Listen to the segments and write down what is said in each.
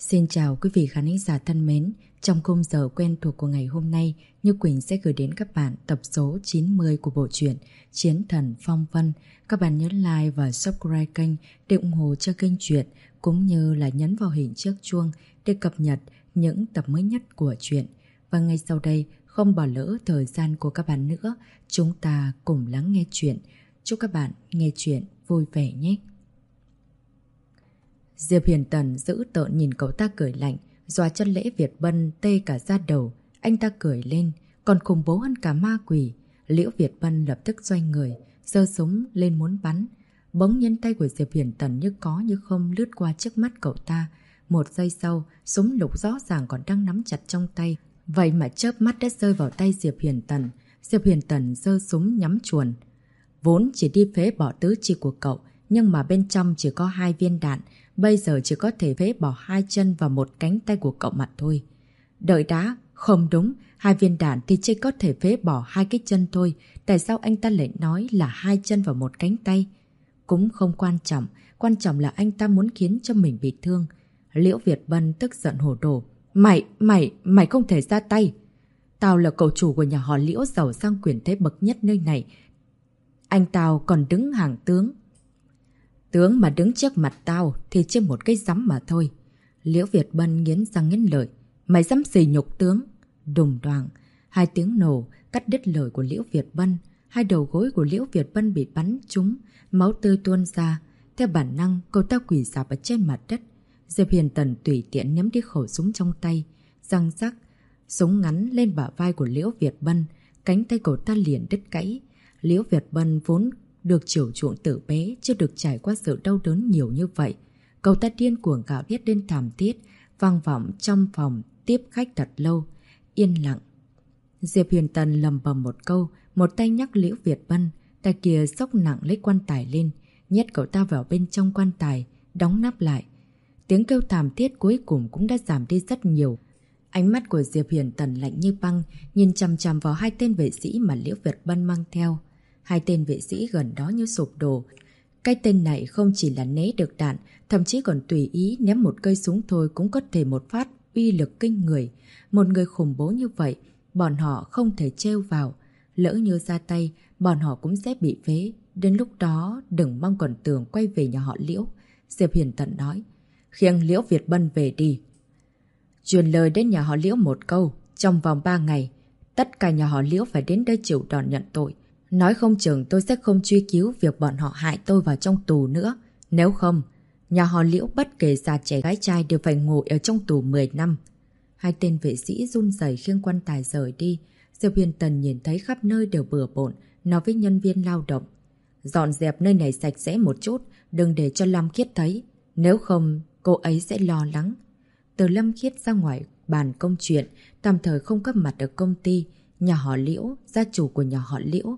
Xin chào quý vị khán giả thân mến. Trong khung giờ quen thuộc của ngày hôm nay, Như Quỳnh sẽ gửi đến các bạn tập số 90 của bộ truyện Chiến Thần Phong Vân. Các bạn nhớ like và subscribe kênh để ủng hộ cho kênh truyện, cũng như là nhấn vào hình chiếc chuông để cập nhật những tập mới nhất của truyện. Và ngay sau đây, không bỏ lỡ thời gian của các bạn nữa, chúng ta cùng lắng nghe truyện. Chúc các bạn nghe truyện vui vẻ nhé. Diệp Hiền Tần giữ tợn nhìn cậu ta cười lạnh, dọa chân Lễ Việt Bân tê cả da đầu. Anh ta cười lên, còn khủng bố hơn cả ma quỷ. Liễu Việt Bân lập tức xoay người, giơ súng lên muốn bắn. Bỗng nhiên tay của Diệp Hiền Tần như có như không lướt qua trước mắt cậu ta. Một giây sau, súng lục rõ ràng còn đang nắm chặt trong tay. Vậy mà chớp mắt đã rơi vào tay Diệp Hiền Tần. Diệp Hiền Tần giơ súng nhắm chuồn. Vốn chỉ đi phế bỏ tứ chi của cậu, nhưng mà bên trong chỉ có 2 viên đạn. Bây giờ chỉ có thể phế bỏ 2 chân và 1 cánh tay của cậu mà thôi. Đợi đã, không đúng, 2 viên đạn thì chỉ có thể phế bỏ 2 cái chân thôi. Tại sao anh ta lại nói là 2 chân và 1 cánh tay? Cũng không quan trọng là anh ta muốn khiến cho mình bị thương. Liễu Việt Bân tức giận hổ đồ. Mày không thể ra tay. Tao là cậu chủ của nhà họ Liễu giàu sang quyền thế bậc nhất nơi này. Anh tao còn đứng hàng tướng. Tướng mà đứng trước mặt tao thì chỉ một cái rắm mà thôi. Liễu Việt Bân nghiến răng nghiến lợi. Mày dám xỉ nhục tướng? Đùng đoàng, 2 tiếng nổ cắt đứt lời của Liễu Việt Bân. 2 đầu gối của Liễu Việt Bân bị bắn trúng, máu tươi tuôn ra. Theo bản năng, cậu ta quỳ rạp ở trên mặt đất. Diệp Hiền Tần tùy tiện ném đi khẩu súng trong tay. Răng rắc, súng ngắn lên bả vai của Liễu Việt Bân. Cánh tay cậu ta liền đứt gãy. Liễu Việt Bân vốn được chiều chuộng từ bé, chưa được trải qua sự đau đớn nhiều như vậy. Cậu ta điên cuồng gào thét lên thảm thiết, vang vọng trong phòng tiếp khách thật lâu. Yên lặng. Diệp Hiền Tần lầm bầm một câu, một tay nhắc Liễu Việt Bân, tay kia xốc nặng lấy quan tài lên, nhét cậu ta vào bên trong quan tài, đóng nắp lại. Tiếng kêu thảm thiết cuối cùng cũng đã giảm đi rất nhiều. Ánh mắt của Diệp Hiền Tần lạnh như băng, nhìn chằm chằm vào 2 tên vệ sĩ mà Liễu Việt Bân mang theo. 2 tên vệ sĩ gần đó như sụp đổ. Cái tên này không chỉ là né được đạn, thậm chí còn tùy ý ném một cây súng thôi cũng có thể một phát uy lực kinh người. Một người khủng bố như vậy, bọn họ không thể trêu vào. Lỡ như ra tay, bọn họ cũng sẽ bị phế. Đến lúc đó, đừng mong còn tưởng quay về nhà họ Liễu. Diệp Hiền Tần nói, khiêng Liễu Việt Bân về đi. Truyền lời đến nhà họ Liễu một câu, trong vòng 3 ngày, tất cả nhà họ Liễu phải đến đây chịu đòn nhận tội. Nói không chừng tôi sẽ không truy cứu việc bọn họ hại tôi vào trong tù nữa. Nếu không, nhà họ Liễu bất kể già trẻ gái trai đều phải ngồi ở trong tù 10 năm. 2 tên vệ sĩ run rẩy khiêng quan tài rời đi. Diệp Hiền Tần nhìn thấy khắp nơi đều bừa bộn, nói với nhân viên lao động. Dọn dẹp nơi này sạch sẽ một chút, đừng để cho Lâm Khiết thấy. Nếu không, cô ấy sẽ lo lắng. Từ Lâm Khiết ra ngoài bàn công chuyện, tạm thời không có mặt ở công ty. Nhà họ Liễu, gia chủ của nhà họ Liễu.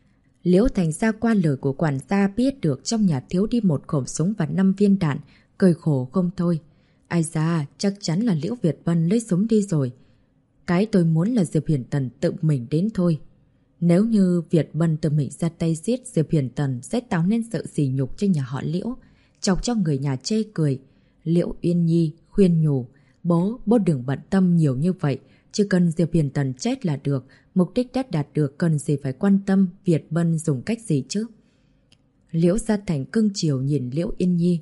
Liễu Thành Gia qua lời của quản gia biết được trong nhà thiếu đi 1 khẩu súng và 5 viên đạn, cười khổ không thôi. Ai da, chắc chắn là Liễu Việt Bân lấy súng đi rồi. Cái tôi muốn là Diệp Hiền Tần tự mình đến thôi. Nếu như Việt Bân tự mình ra tay giết Diệp Hiền Tần sẽ tạo nên sự sỉ nhục cho nhà họ Liễu, chọc cho người nhà chê cười. Liễu Uyên Nhi khuyên nhủ, bố đừng bận tâm nhiều như vậy. Chỉ cần Diệp Hiền Tần chết là được, mục đích đã đạt được, cần gì phải quan tâm Việt Bân dùng cách gì chứ. Liễu Gia Thành cưng chiều nhìn Liễu Yên Nhi.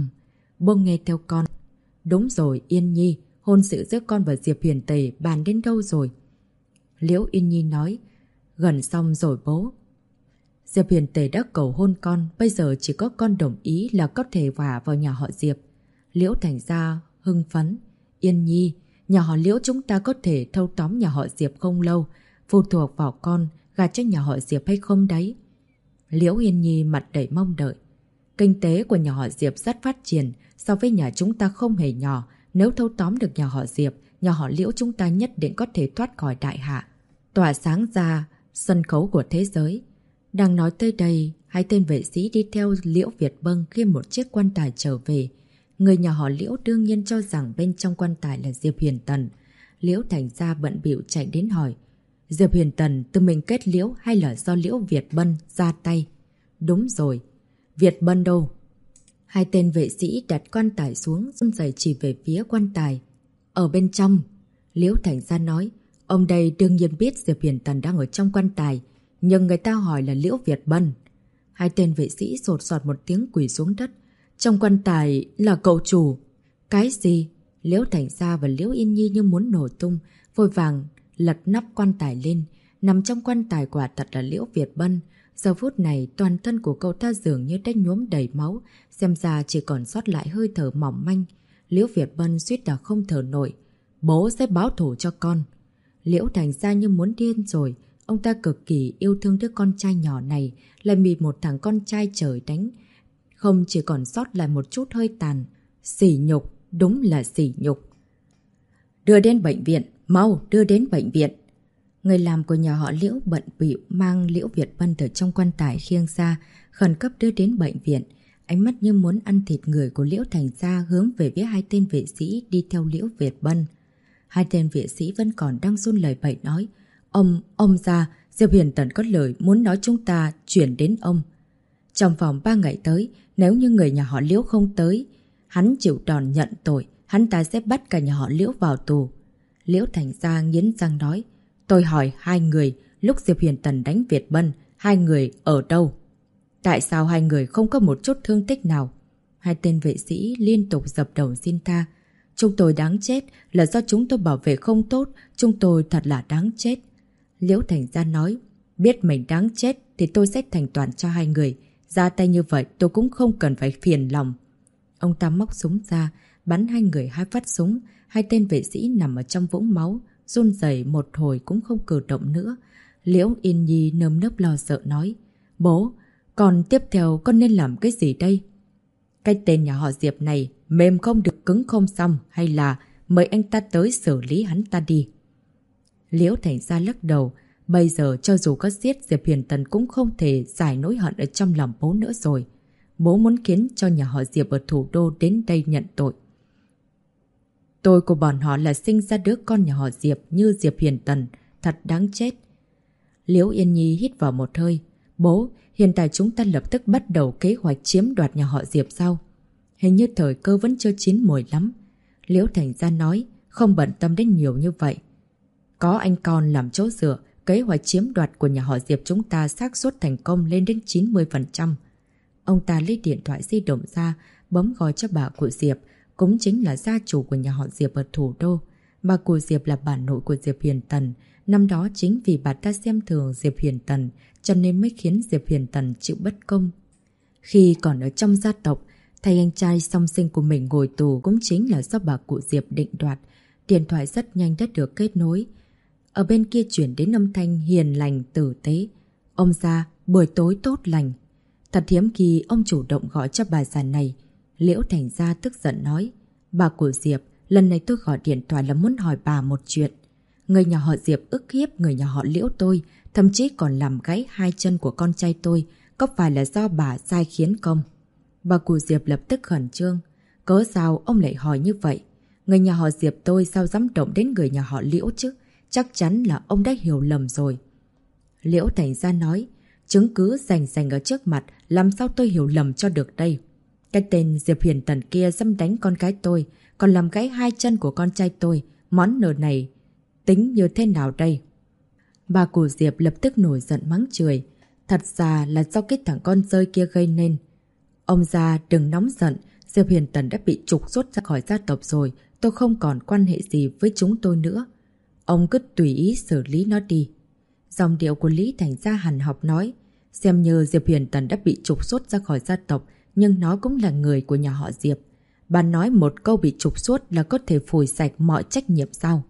Bố nghe theo con. Đúng rồi Yên Nhi, hôn sự giữa con và Diệp Hiền Tề bàn đến đâu rồi? Liễu Yên Nhi nói, gần xong rồi bố. Diệp Hiền Tề đã cầu hôn con, bây giờ chỉ có con đồng ý là có thể hòa vào nhà họ Diệp. Liễu Thành Gia hưng phấn. Yên Nhi, nhà họ Liễu chúng ta có thể thâu tóm nhà họ Diệp không lâu, phụ thuộc vào con gả cho nhà họ Diệp hay không đấy. Liễu Yên Nhi mặt đầy mong đợi. Kinh tế của nhà họ Diệp rất phát triển, so với nhà chúng ta không hề nhỏ. Nếu thâu tóm được nhà họ Diệp, nhà họ Liễu chúng ta nhất định có thể thoát khỏi đại hạ, tỏa sáng ra sân khấu của thế giới. Đang nói tới đây, 2 tên vệ sĩ đi theo Liễu Việt Bân khi một chiếc quan tài trở về. Người nhà họ Liễu đương nhiên cho rằng bên trong quan tài là Diệp Hiền Tần. Liễu Thành Gia bận bịu chạy đến hỏi, Diệp Hiền Tần tự mình kết liễu hay là do Liễu Việt Bân ra tay? Đúng rồi. Việt Bân đâu? Hai tên vệ sĩ đặt quan tài xuống, run rẩy chỉ về phía quan tài. Ở bên trong, Liễu Thành Gia nói, ông đây đương nhiên biết Diệp Huyền Tần đang ở trong quan tài, nhưng người ta hỏi là Liễu Việt Bân. Hai tên vệ sĩ sột soạt một tiếng quỳ xuống đất. Trong quan tài là cậu chủ. Cái gì? Liễu Thành Gia và Liễu Yên Nhi như muốn nổ tung, vội vàng lật nắp quan tài lên. Nằm trong quan tài quả thật là Liễu Việt Bân. Giờ phút này toàn thân của cậu ta dường như đã nhuốm đầy máu, xem ra chỉ còn sót lại hơi thở mỏng manh. Liễu Việt Bân suýt đã không thở nổi. Bố sẽ báo thù cho con. Liễu Thành Gia như muốn điên rồi. Ông ta cực kỳ yêu thương đứa con trai nhỏ này, lại bị một thằng con trai trời đánh. Không chỉ còn sót lại một chút hơi tàn. Sỉ nhục, đúng là sỉ nhục. Đưa đến bệnh viện, mau đưa đến bệnh viện. Người làm của nhà họ Liễu bận bịu mang Liễu Việt Bân từ trong quan tài khiêng ra, khẩn cấp đưa đến bệnh viện. Ánh mắt như muốn ăn thịt người của Liễu Thành Gia hướng về phía hai tên vệ sĩ đi theo Liễu Việt Bân. Hai tên vệ sĩ vẫn còn đang run lời bậy nói, ông già, Diệp Huyền Tần có lời muốn nói chúng ta chuyển đến ông. Trong vòng 3 ngày tới, nếu như người nhà họ Liễu không tới, hắn chịu đòn nhận tội, hắn ta sẽ bắt cả nhà họ Liễu vào tù. Liễu Thành Gia nghiến răng nói, tôi hỏi hai người, lúc Diệp Huyền Tần đánh Việt Bân, hai người ở đâu? Tại sao hai người không có một chút thương tích nào? Hai tên vệ sĩ liên tục dập đầu xin tha. Chúng tôi đáng chết là do chúng tôi bảo vệ không tốt, chúng tôi thật là đáng chết. Liễu Thành Gia nói, biết mình đáng chết thì tôi sẽ thành toàn cho hai người. Ra tay như vậy tôi cũng không cần phải phiền lòng. Ông ta móc súng ra, bắn hai người hai phát súng. Hai tên vệ sĩ nằm ở trong vũng máu, run rẩy một hồi cũng không cử động nữa. Liễu Yên Nhi nơm nớp lo sợ nói, bố, còn tiếp theo con nên làm cái gì đây? Cái tên nhà họ Diệp này mềm không được cứng không xong, hay là mời anh ta tới xử lý hắn ta đi. Liễu Thành Gia lắc đầu, bây giờ cho dù có giết Diệp Huyền Tần cũng không thể giải nỗi hận ở trong lòng bố nữa rồi. Bố muốn khiến cho nhà họ Diệp ở thủ đô đến đây nhận tội. Tôi của bọn họ là sinh ra đứa con nhà họ Diệp như Diệp Huyền Tần, thật đáng chết. Liễu Yên Nhi hít vào một hơi. Bố, hiện tại chúng ta lập tức bắt đầu kế hoạch chiếm đoạt nhà họ Diệp sao? Hình như thời cơ vẫn chưa chín mùi lắm. Liễu Thành Gia nói, không bận tâm đến nhiều như vậy. Có anh con làm chỗ dựa, kế hoạch chiếm đoạt của nhà họ Diệp chúng ta xác suất thành công lên đến 90%. Ông ta lấy điện thoại di động ra, bấm gọi cho bà của Diệp, cũng chính là gia chủ của nhà họ Diệp ở thủ đô. Bà của Diệp là bà nội của Diệp Huyền Tần. Năm đó chính vì bà ta xem thường Diệp Huyền Tần, cho nên mới khiến Diệp Huyền Tần chịu bất công. Khi còn ở trong gia tộc, thầy anh trai song sinh của mình ngồi tù cũng chính là do bà cụ Diệp định đoạt. Điện thoại rất nhanh đã được kết nối. Ở bên kia chuyển đến âm thanh hiền lành tử tế. Ông già, buổi tối tốt lành. Thật hiếm khi ông chủ động gọi cho bà già này. Liễu Thành Gia tức giận nói, bà của Diệp, lần này tôi gọi điện thoại là muốn hỏi bà một chuyện. Người nhà họ Diệp ức hiếp người nhà họ Liễu tôi, thậm chí còn làm gãy hai chân của con trai tôi, có phải là do bà sai khiến không? Bà cụ Diệp lập tức khẩn trương. Cớ sao ông lại hỏi như vậy? Người nhà họ Diệp tôi sao dám động đến người nhà họ Liễu chứ? Chắc chắn là ông đã hiểu lầm rồi. Liễu Thành Gia nói, chứng cứ rành ở trước mặt, làm sao tôi hiểu lầm cho được đây? Cái tên Diệp Huyền Tần kia dám đánh con gái tôi, còn làm gãy hai chân của con trai tôi. Món nợ này tính như thế nào đây? Bà của Diệp lập tức nổi giận mắng chửi. Thật ra là do cái thằng con rơi kia gây nên. Ông già đừng nóng giận, Diệp Huyền Tần đã bị trục xuất ra khỏi gia tộc rồi, tôi không còn quan hệ gì với chúng tôi nữa. Ông cứ tùy ý xử lý nó đi. Dòng điệu của Lý Thành Gia hằn học nói, xem như Diệp Huyền Tần đã bị trục xuất ra khỏi gia tộc, nhưng nó cũng là người của nhà họ Diệp. Bà nói một câu bị trục xuất là có thể phủi sạch mọi trách nhiệm sao?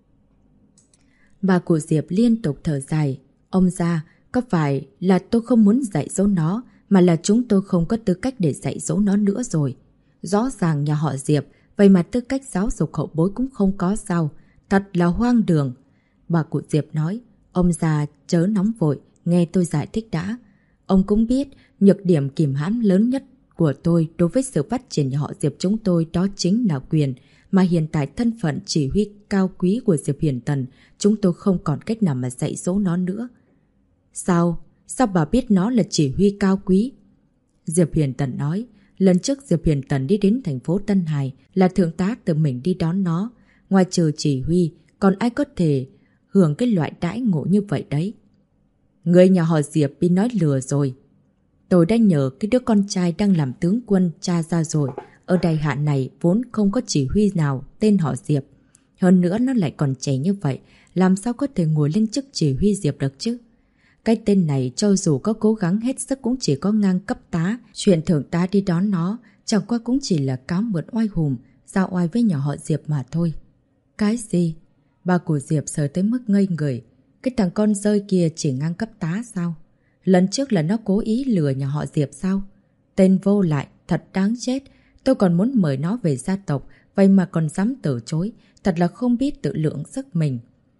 Bà của Diệp liên tục thở dài. Ông già, có phải là tôi không muốn dạy dỗ nó, mà là chúng tôi không có tư cách để dạy dỗ nó nữa rồi. Rõ ràng nhà họ Diệp, vậy mà tư cách giáo dục hậu bối cũng không có sao. Thật là hoang đường. Bà cụ Diệp nói, ông già chớ nóng vội, nghe tôi giải thích đã. Ông cũng biết, nhược điểm kìm hãm lớn nhất của tôi đối với sự phát triển nhà họ Diệp chúng tôi đó chính là quyền, mà hiện tại thân phận chỉ huy cao quý của Diệp Huyền Tần, chúng tôi không còn cách nào mà dạy dỗ nó nữa. Sao? Sao bà biết nó là chỉ huy cao quý? Diệp Huyền Tần nói, Lần trước Diệp Huyền Tần đi đến thành phố Tân Hải là thượng tá tự mình đi đón nó. Ngoài trừ chỉ huy, còn ai có thể hưởng cái loại đãi ngộ như vậy đấy. Người nhà họ Diệp bị nói lừa rồi. Tôi đã nhờ cái đứa con trai đang làm tướng quân tra ra rồi. Ở đại hạ này vốn không có chỉ huy nào tên họ Diệp. Hơn nữa nó lại còn trẻ như vậy, làm sao có thể ngồi lên chức chỉ huy Diệp được chứ? Cái tên này cho dù có cố gắng hết sức cũng chỉ có ngang cấp tá. Chuyện thượng tá đi đón nó chẳng qua cũng chỉ là cáo mượn oai hùm, giao oai với nhà họ Diệp mà thôi. Cái gì? Bà của Diệp sợ tới mức ngây người. Cái thằng con rơi kia chỉ ngang cấp tá sao? Lần trước là nó cố ý lừa nhà họ Diệp sao? Tên vô lại, thật đáng chết. Tôi còn muốn mời nó về gia tộc, vậy mà còn dám từ chối. Thật là không biết tự lượng sức mình.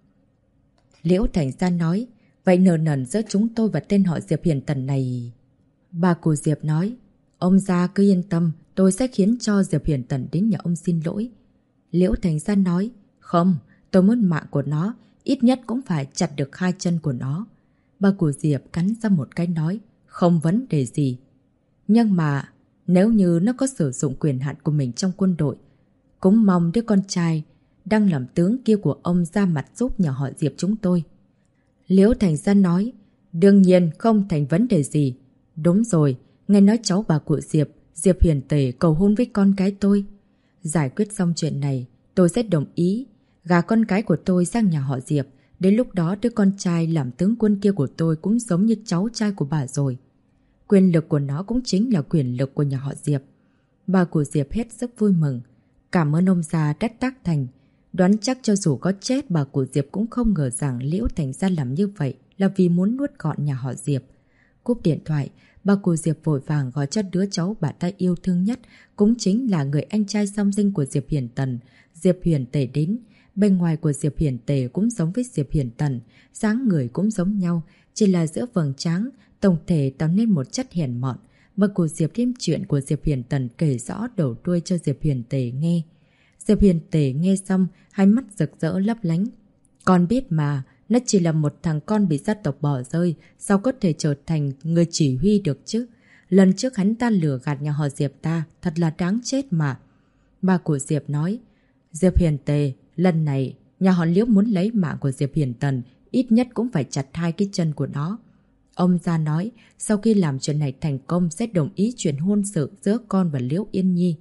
Liễu Thành Gia nói, vậy nờ nần giữa chúng tôi và tên họ Diệp Hiền Tần này... Bà của Diệp nói, ông Gia cứ yên tâm, tôi sẽ khiến cho Diệp Hiền Tần đến nhà ông xin lỗi. Liễu Thành Gia nói, không, tôi muốn mạng của nó, ít nhất cũng phải chặt được 2 chân của nó. Bà của Diệp cắn ra một cái nói, không vấn đề gì. Nhưng mà, nếu như nó có sử dụng quyền hạn của mình trong quân đội, cũng mong đứa con trai đang làm tướng kia của ông ra mặt giúp nhà họ Diệp chúng tôi. Liễu Thành Gia nói, đương nhiên không thành vấn đề gì. Đúng rồi, nghe nói cháu bà của Diệp, Diệp Hiền Tề cầu hôn với con cái tôi. Giải quyết xong chuyện này, tôi sẽ đồng ý gả con cái của tôi sang nhà họ Diệp. Đến lúc đó đứa con trai làm tướng quân kia của tôi cũng giống như cháu trai của bà rồi. Quyền lực của nó cũng chính là quyền lực của nhà họ Diệp. Bà của Diệp hết sức vui mừng. Cảm ơn ông già đã tác thành. Đoán chắc cho dù có chết, bà của Diệp cũng không ngờ rằng Liễu Thành Gia làm như vậy là vì muốn nuốt gọn nhà họ Diệp. Cúp điện thoại, bà của Diệp vội vàng gọi cho đứa cháu bà ta yêu thương nhất, cũng chính là người anh trai song sinh của Diệp Hiền Tần, Diệp Hiền Tề đến. Bên ngoài của Diệp Hiền Tề cũng giống với Diệp Hiền Tần, dáng người cũng giống nhau, chỉ là giữa vầng trán, tổng thể tạo nên một chất hèn mọn. Bà của Diệp đem chuyện của Diệp Hiền Tần kể rõ đầu đuôi cho Diệp Hiền Tề nghe. Diệp Hiền Tề nghe xong, hai mắt rực rỡ lấp lánh. Con biết mà, nó chỉ là một thằng con bị gia tộc bỏ rơi, sao có thể trở thành người chỉ huy được chứ? Lần trước hắn ta lừa gạt nhà họ Diệp ta, thật là đáng chết mà. Bà của Diệp nói, Diệp Hiền Tề, lần này nhà họ Liễu muốn lấy mạng của Diệp Hiền Tần, ít nhất cũng phải chặt 2 cái chân của nó. Ông Gia nói, sau khi làm chuyện này thành công sẽ đồng ý chuyện hôn sự giữa con và Liễu Yên Nhi.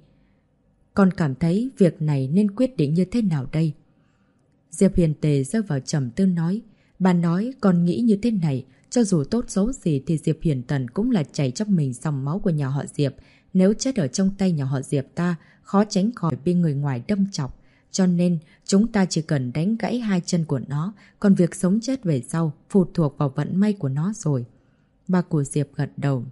Con cảm thấy việc này nên quyết định như thế nào đây? Diệp Hiền Tề rơi vào trầm tư nói, bà nói con nghĩ như thế này, cho dù tốt xấu gì thì Diệp Hiền Tần cũng là chảy trong mình dòng máu của nhà họ Diệp. Nếu chết ở trong tay nhà họ Diệp ta, khó tránh khỏi bị người ngoài đâm chọc. Cho nên, chúng ta chỉ cần đánh gãy 2 chân của nó, còn việc sống chết về sau phụ thuộc vào vận may của nó rồi. Bà của Diệp gật đầu.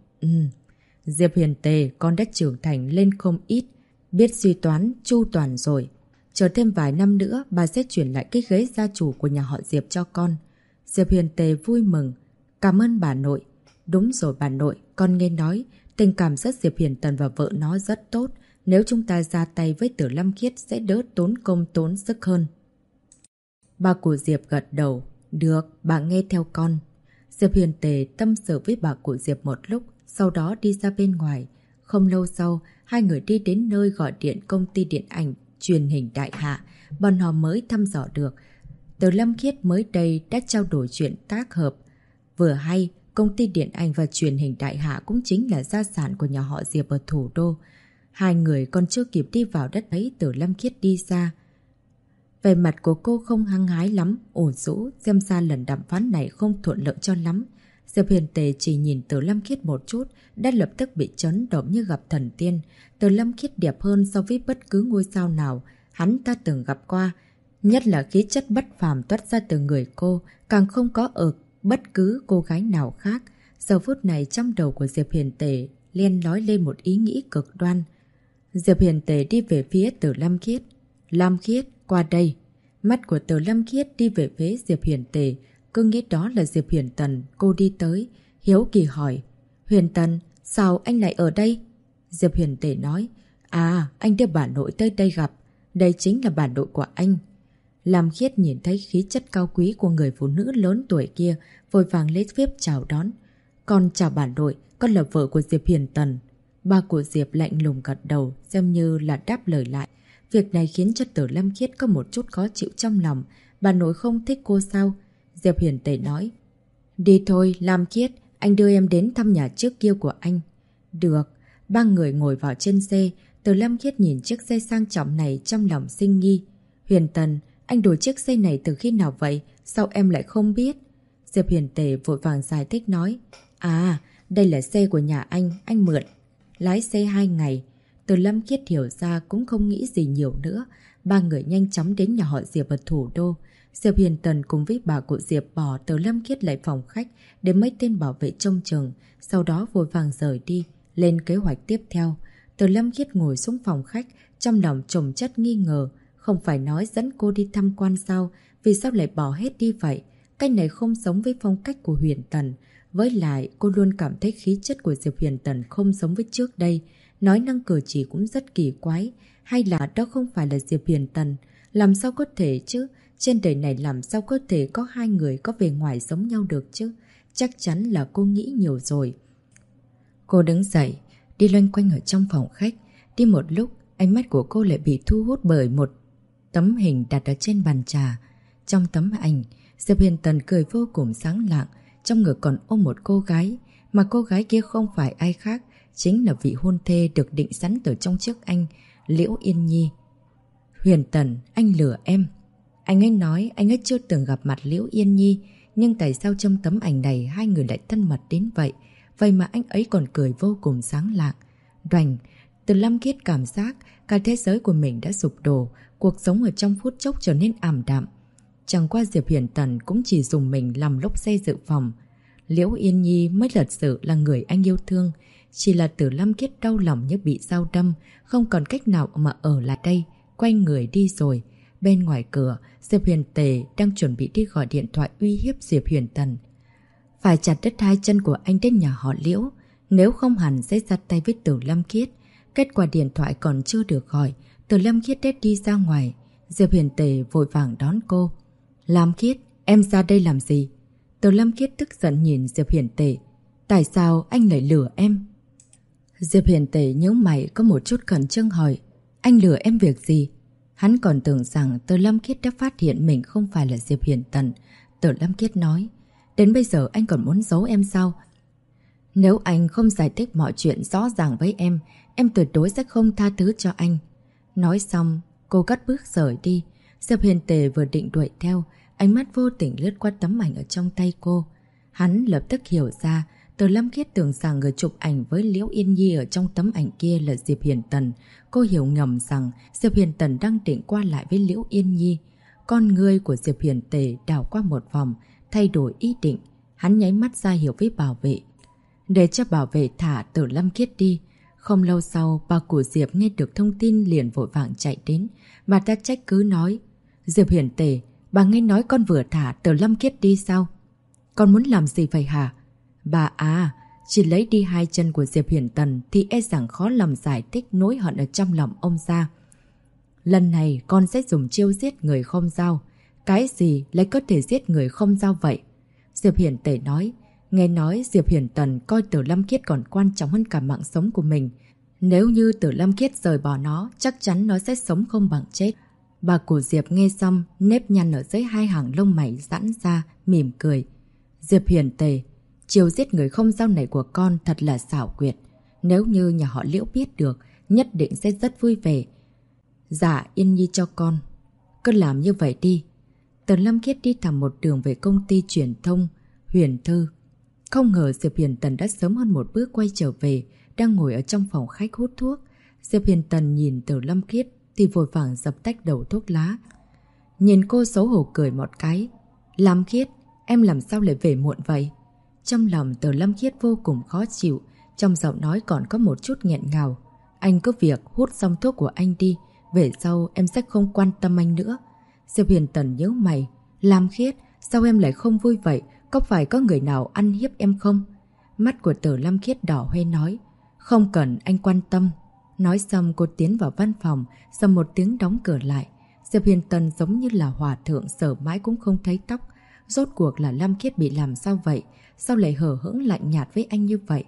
Diệp Hiền Tề, con đã trưởng thành lên không ít, biết suy toán chu toàn rồi. Chờ thêm vài năm nữa, bà sẽ chuyển lại cái ghế gia chủ của nhà họ Diệp cho con. Diệp Hiền Tề vui mừng. Cảm ơn bà nội. Đúng rồi bà nội, con nghe nói, tình cảm giữa Diệp Hiền Tần và vợ nó rất tốt. Nếu chúng ta ra tay với Tử Lâm Khiết sẽ đỡ tốn công tốn sức hơn. Bà của Diệp gật đầu. Được, bà nghe theo con. Diệp Hiền Tề tâm sự với bà của Diệp một lúc, sau đó đi ra bên ngoài. Không lâu sau, hai người đi đến nơi gọi điện công ty điện ảnh truyền hình Đại Hạ. Bọn họ mới thăm dò được Tử Lâm Khiết mới đây đã trao đổi chuyện tác hợp. Vừa hay, công ty điện ảnh và truyền hình Đại Hạ cũng chính là gia sản của nhà họ Diệp ở thủ đô. Hai người còn chưa kịp đi vào đất ấy, Tử Lâm Khiết đi ra. Về mặt của cô không hăng hái lắm, ủ rũ, xem ra lần đàm phán này không thuận lợi cho lắm. Diệp Hiền Tề chỉ nhìn Tử Lâm Khiết một chút, đã lập tức bị chấn động như gặp thần tiên. Tử Lâm Khiết đẹp hơn so với bất cứ ngôi sao nào hắn ta từng gặp qua. Nhất là khí chất bất phàm toát ra từ người cô, càng không có ở bất cứ cô gái nào khác. Giờ phút này trong đầu của Diệp Hiền Tề liền nói lên một ý nghĩ cực đoan. Diệp Hiền Tề đi về phía Tử Lâm Khiết. Lam Khiết, qua đây. Mắt của Tử Lâm Khiết đi về phía Diệp Hiền Tề. Cứ nghĩ đó là Diệp Hiền Tần. Cô đi tới, hiếu kỳ hỏi. Huyền Tần, sao anh lại ở đây? Diệp Hiền Tề nói. À, anh đưa bà nội tới đây gặp. Đây chính là bà nội của anh. Lam Khiết nhìn thấy khí chất cao quý của người phụ nữ lớn tuổi kia, vội vàng lấy phép chào đón. Con chào bà nội, con là vợ của Diệp Hiền Tần. Ba của Diệp lạnh lùng gật đầu, xem như là đáp lời lại. Việc này khiến cho Tử Lâm Khiết có một chút khó chịu trong lòng. Bà nội không thích cô sao? Diệp Huyền Tề nói. Đi thôi, Lam Khiết, anh đưa em đến thăm nhà trước kia của anh. Được. Ba người ngồi vào trên xe. Tử Lâm Khiết nhìn chiếc xe sang trọng này trong lòng sinh nghi. Huyền Tần, anh đổi chiếc xe này từ khi nào vậy? Sao em lại không biết? Diệp Huyền Tề vội vàng giải thích nói. À, đây là xe của nhà anh mượn. Lái xe 2 ngày. Tử Lâm Khiết hiểu ra cũng không nghĩ gì nhiều nữa. Ba người nhanh chóng đến nhà họ Diệp ở thủ đô. Diệp Huyền Tần cùng với bà cụ Diệp bỏ Tử Lâm Khiết lại phòng khách để mấy tên bảo vệ trông chừng. Sau đó vội vàng rời đi, lên kế hoạch tiếp theo. Tử Lâm Khiết ngồi xuống phòng khách, trong lòng chồng chất nghi ngờ. Không phải nói dẫn cô đi tham quan sao? Vì sao lại bỏ hết đi vậy? Cái này không giống với phong cách của Huyền Tần. Với lại, cô luôn cảm thấy khí chất của Diệp Huyền Tần không giống với trước đây. Nói năng cử chỉ cũng rất kỳ quái. Hay là đó không phải là Diệp Huyền Tần? Làm sao có thể chứ? Trên đời này làm sao có thể có hai người có vẻ ngoài giống nhau được chứ? Chắc chắn là cô nghĩ nhiều rồi. Cô đứng dậy, đi loanh quanh ở trong phòng khách. Đi một lúc, ánh mắt của cô lại bị thu hút bởi một tấm hình đặt ở trên bàn trà. Trong tấm ảnh, Diệp Huyền Tần cười vô cùng sáng lạng, trong ngực còn ôm một cô gái, mà cô gái kia không phải ai khác, chính là vị hôn thê được định sẵn từ trong trước anh, Liễu Yên Nhi. Huyền Tần, anh lừa em. Anh ấy nói anh ấy chưa từng gặp mặt Liễu Yên Nhi, nhưng tại sao trong tấm ảnh này hai người lại thân mật đến vậy? Vậy mà anh ấy còn cười vô cùng sáng lạng. Đoành, Tử Lâm Khiết cảm giác cả thế giới của mình đã sụp đổ, cuộc sống ở trong phút chốc trở nên ảm đạm. Chẳng qua Diệp Huyền Tần cũng chỉ dùng mình làm lốp xe dự phòng. Liễu Yên Nhi mới thật sự là người anh yêu thương. Chỉ là Tử Lâm Khiết đau lòng như bị dao đâm, không còn cách nào mà ở lại đây, quay người đi rồi. Bên ngoài cửa, Diệp Huyền Tề đang chuẩn bị đi gọi điện thoại uy hiếp Diệp Huyền Tần. Phải chặt đứt hai chân của anh đến nhà họ Liễu, nếu không hẳn sẽ giặt tay với Tử Lâm Khiết. Kết quả điện thoại còn chưa được gọi, Tử Lâm Khiết đết đi ra ngoài. Diệp Huyền Tề vội vàng đón cô. Lam Khiết, em ra đây làm gì? Tử Lâm Khiết tức giận nhìn Diệp Huyền Tề. Tại sao anh lại lừa em? Diệp Huyền Tề nhớ mày có một chút khẩn trương hỏi. Anh lừa em việc gì? Hắn còn tưởng rằng Tử Lâm Khiết đã phát hiện mình không phải là Diệp Huyền Tần. Tử Lâm Khiết nói. Đến bây giờ anh còn muốn giấu em sao? Nếu anh không giải thích mọi chuyện rõ ràng với em tuyệt đối sẽ không tha thứ cho anh. Nói xong, cô cất bước rời đi. Diệp Huyền Tề vừa định đuổi theo, ánh mắt vô tình lướt qua tấm ảnh ở trong tay cô. Hắn lập tức hiểu ra, Tử Lâm Khiết tưởng rằng người chụp ảnh với Liễu Yên Nhi ở trong tấm ảnh kia là Diệp Huyền Tần. Cô hiểu ngầm rằng Diệp Huyền Tần đang định qua lại với Liễu Yên Nhi. Con người của Diệp Huyền Tề đảo qua một vòng, thay đổi ý định. Hắn nháy mắt ra hiệu với bảo vệ, để cho bảo vệ thả Tử Lâm Khiết đi. Không lâu sau, bà của Diệp nghe được thông tin liền vội vàng chạy đến. Bà ta trách cứ nói. Diệp Huyền Tề, bà nghe nói con vừa thả Tử Lâm Khiết đi sao? Con muốn làm gì vậy hả? Bà à, chỉ lấy đi hai chân của Diệp Huyền Tần thì e rằng khó lòng giải thích nỗi hận ở trong lòng ông ra. Lần này con sẽ dùng chiêu giết người không dao. Cái gì lại có thể giết người không dao vậy? Diệp Huyền Tề nói. Nghe nói Diệp Huyền Tần coi Tử Lâm Khiết còn quan trọng hơn cả mạng sống của mình. Nếu như Tử Lâm Khiết rời bỏ nó, chắc chắn nó sẽ sống không bằng chết. Bà của Diệp nghe xong, nếp nhăn ở dưới hai hàng lông mày giãn ra, mỉm cười. Diệp Huyền Tề, chiều giết người không dao này của con thật là xảo quyệt. Nếu như nhà họ Liễu biết được, nhất định sẽ rất vui vẻ. Dạ Yên Nhi cho con. Cứ làm như vậy đi. Tử Lâm Khiết đi thẳng một đường về công ty truyền thông Huyền Thư. Không ngờ Diệp Huyền Tần đã sớm hơn một bước quay trở về, đang ngồi ở trong phòng khách hút thuốc. Diệp Huyền Tần nhìn Tử Lâm Khiết thì vội vàng dập tách đầu thuốc lá. Nhìn cô xấu hổ cười một cái. Lam Khiết, em làm sao lại về muộn vậy? Trong lòng Tử Lâm Khiết vô cùng khó chịu, trong giọng nói còn có một chút nghẹn ngào. Anh cứ việc hút xong thuốc của anh đi, về sau em sẽ không quan tâm anh nữa. Diệp Huyền Tần nhớ mày. Lam Khiết, sao em lại không vui vậy? Có phải có người nào ăn hiếp em không? Mắt của Tử Lâm Khiết đỏ hoe nói. Không cần anh quan tâm. Nói xong cô tiến vào văn phòng, sau một tiếng đóng cửa lại. Diệp Huyền Tần giống như là hòa thượng sở mãi cũng không thấy tóc. Rốt cuộc là Lam Khiết bị làm sao vậy? Sao lại hờ hững lạnh nhạt với anh như vậy?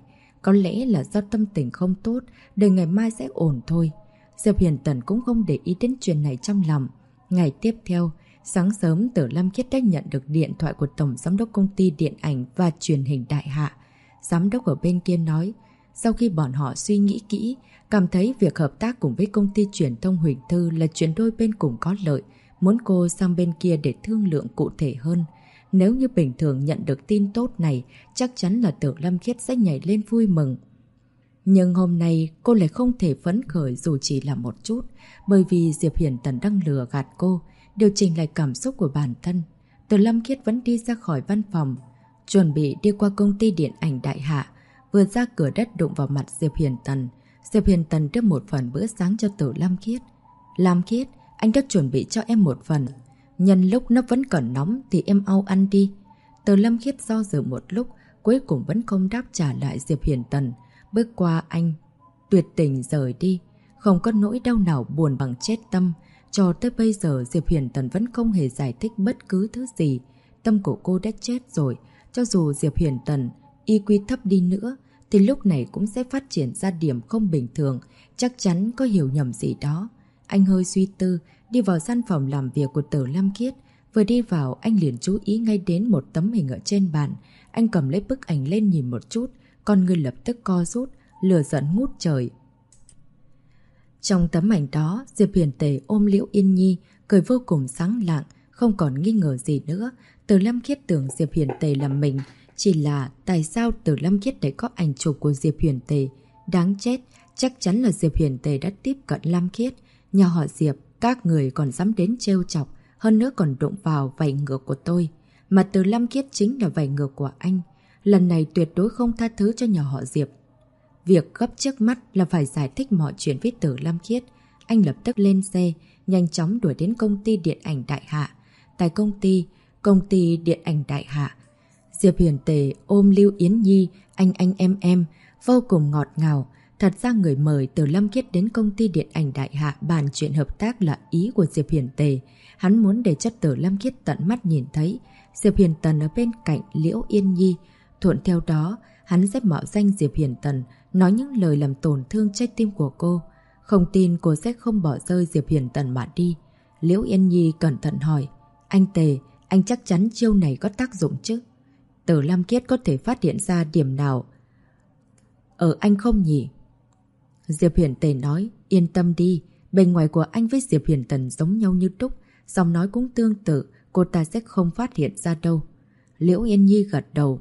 Có lẽ là do tâm tình không tốt, đời ngày mai sẽ ổn thôi. Diệp Hiền Tần cũng không để ý đến chuyện này trong lòng. Ngày tiếp theo, sáng sớm Tử Lâm Khiết đã nhận được điện thoại của Tổng Giám đốc Công ty Điện ảnh và Truyền hình Đại Hạ. Giám đốc ở bên kia nói, sau khi bọn họ suy nghĩ kỹ, cảm thấy việc hợp tác cùng với công ty truyền thông Huỳnh Thư là chuyện đôi bên cùng có lợi, muốn cô sang bên kia để thương lượng cụ thể hơn. Nếu như bình thường nhận được tin tốt này, chắc chắn là Tử Lâm Khiết sẽ nhảy lên vui mừng. Nhưng hôm nay cô lại không thể phấn khởi dù chỉ là một chút, bởi vì Diệp Hiền Tần đang lừa gạt cô, điều chỉnh lại cảm xúc của bản thân. Tử Lâm Khiết vẫn đi ra khỏi văn phòng, chuẩn bị đi qua công ty điện ảnh Đại Hạ. Vừa ra cửa đất đụng vào mặt Diệp Hiền Tần. Diệp Hiền Tần đưa một phần bữa sáng cho Tử Lâm Khiết. Lam Khiết, anh đã chuẩn bị cho em một phần. Nhân lúc nó vẫn còn nóng thì em mau ăn đi. Tử Lâm Khiết do dự một lúc, cuối cùng vẫn không đáp trả lại Diệp Hiền Tần. Bước qua anh, tuyệt tình rời đi. Không có nỗi đau nào buồn bằng chết tâm. Cho tới bây giờ Diệp Hiền Tần vẫn không hề giải thích bất cứ thứ gì. Tâm của cô đã chết rồi. Cho dù Diệp Hiền Tần IQ thấp đi nữa thì lúc này cũng sẽ phát triển ra điểm không bình thường. Chắc chắn có hiểu nhầm gì đó. Anh hơi suy tư, đi vào gian phòng làm việc của Tử Lâm Khiết. Vừa đi vào, anh liền chú ý ngay đến một tấm hình ở trên bàn. Anh cầm lấy bức ảnh lên nhìn một chút, con người lập tức co rút, lửa giận ngút trời. Trong tấm ảnh đó, Diệp Hiền Tề ôm Liễu Yên Nhi, cười vô cùng sáng lạng, không còn nghi ngờ gì nữa. Tử Lâm Khiết tưởng Diệp Hiền Tề là mình. Chỉ là tại sao Tử Lâm Khiết lại có ảnh chụp của Diệp Hiền Tề? Đáng chết, chắc chắn là Diệp Hiền Tề đã tiếp cận Lam Khiết. Nhà họ Diệp, các người còn dám đến trêu chọc, hơn nữa còn đụng vào vảy ngược của tôi. Mà Tử Lâm Khiết chính là vảy ngược của anh. Lần này tuyệt đối không tha thứ cho nhà họ Diệp. Việc gấp trước mắt là phải giải thích mọi chuyện với Tử Lâm Khiết. Anh lập tức lên xe, nhanh chóng đuổi đến công ty điện ảnh Đại Hạ. Tại công ty điện ảnh Đại Hạ, Diệp Hiền Tề ôm Lưu Yến Nhi, anh em, vô cùng ngọt ngào. Thật ra người mời Tử Lâm Khiết đến công ty điện ảnh Đại Hạ bàn chuyện hợp tác là ý của Diệp Hiền Tề. Hắn muốn để cho Tử Lâm Khiết tận mắt nhìn thấy Diệp Hiền Tần ở bên cạnh Liễu Yên Nhi. Thuận theo đó, hắn sẽ mạo danh Diệp Hiền Tần, nói những lời làm tổn thương trái tim của cô. Không tin cô sẽ không bỏ rơi Diệp Hiền Tần mà đi. Liễu Yên Nhi cẩn thận hỏi, anh Tề, anh chắc chắn chiêu này có tác dụng chứ? Tử Lâm Khiết có thể phát hiện ra điểm nào ở anh không nhỉ? Diệp Hiền Tề nói, yên tâm đi, bề ngoài của anh với Diệp Hiền Tần giống nhau như đúc, giọng nói cũng tương tự, cô ta sẽ không phát hiện ra đâu. Liễu Yên Nhi gật đầu,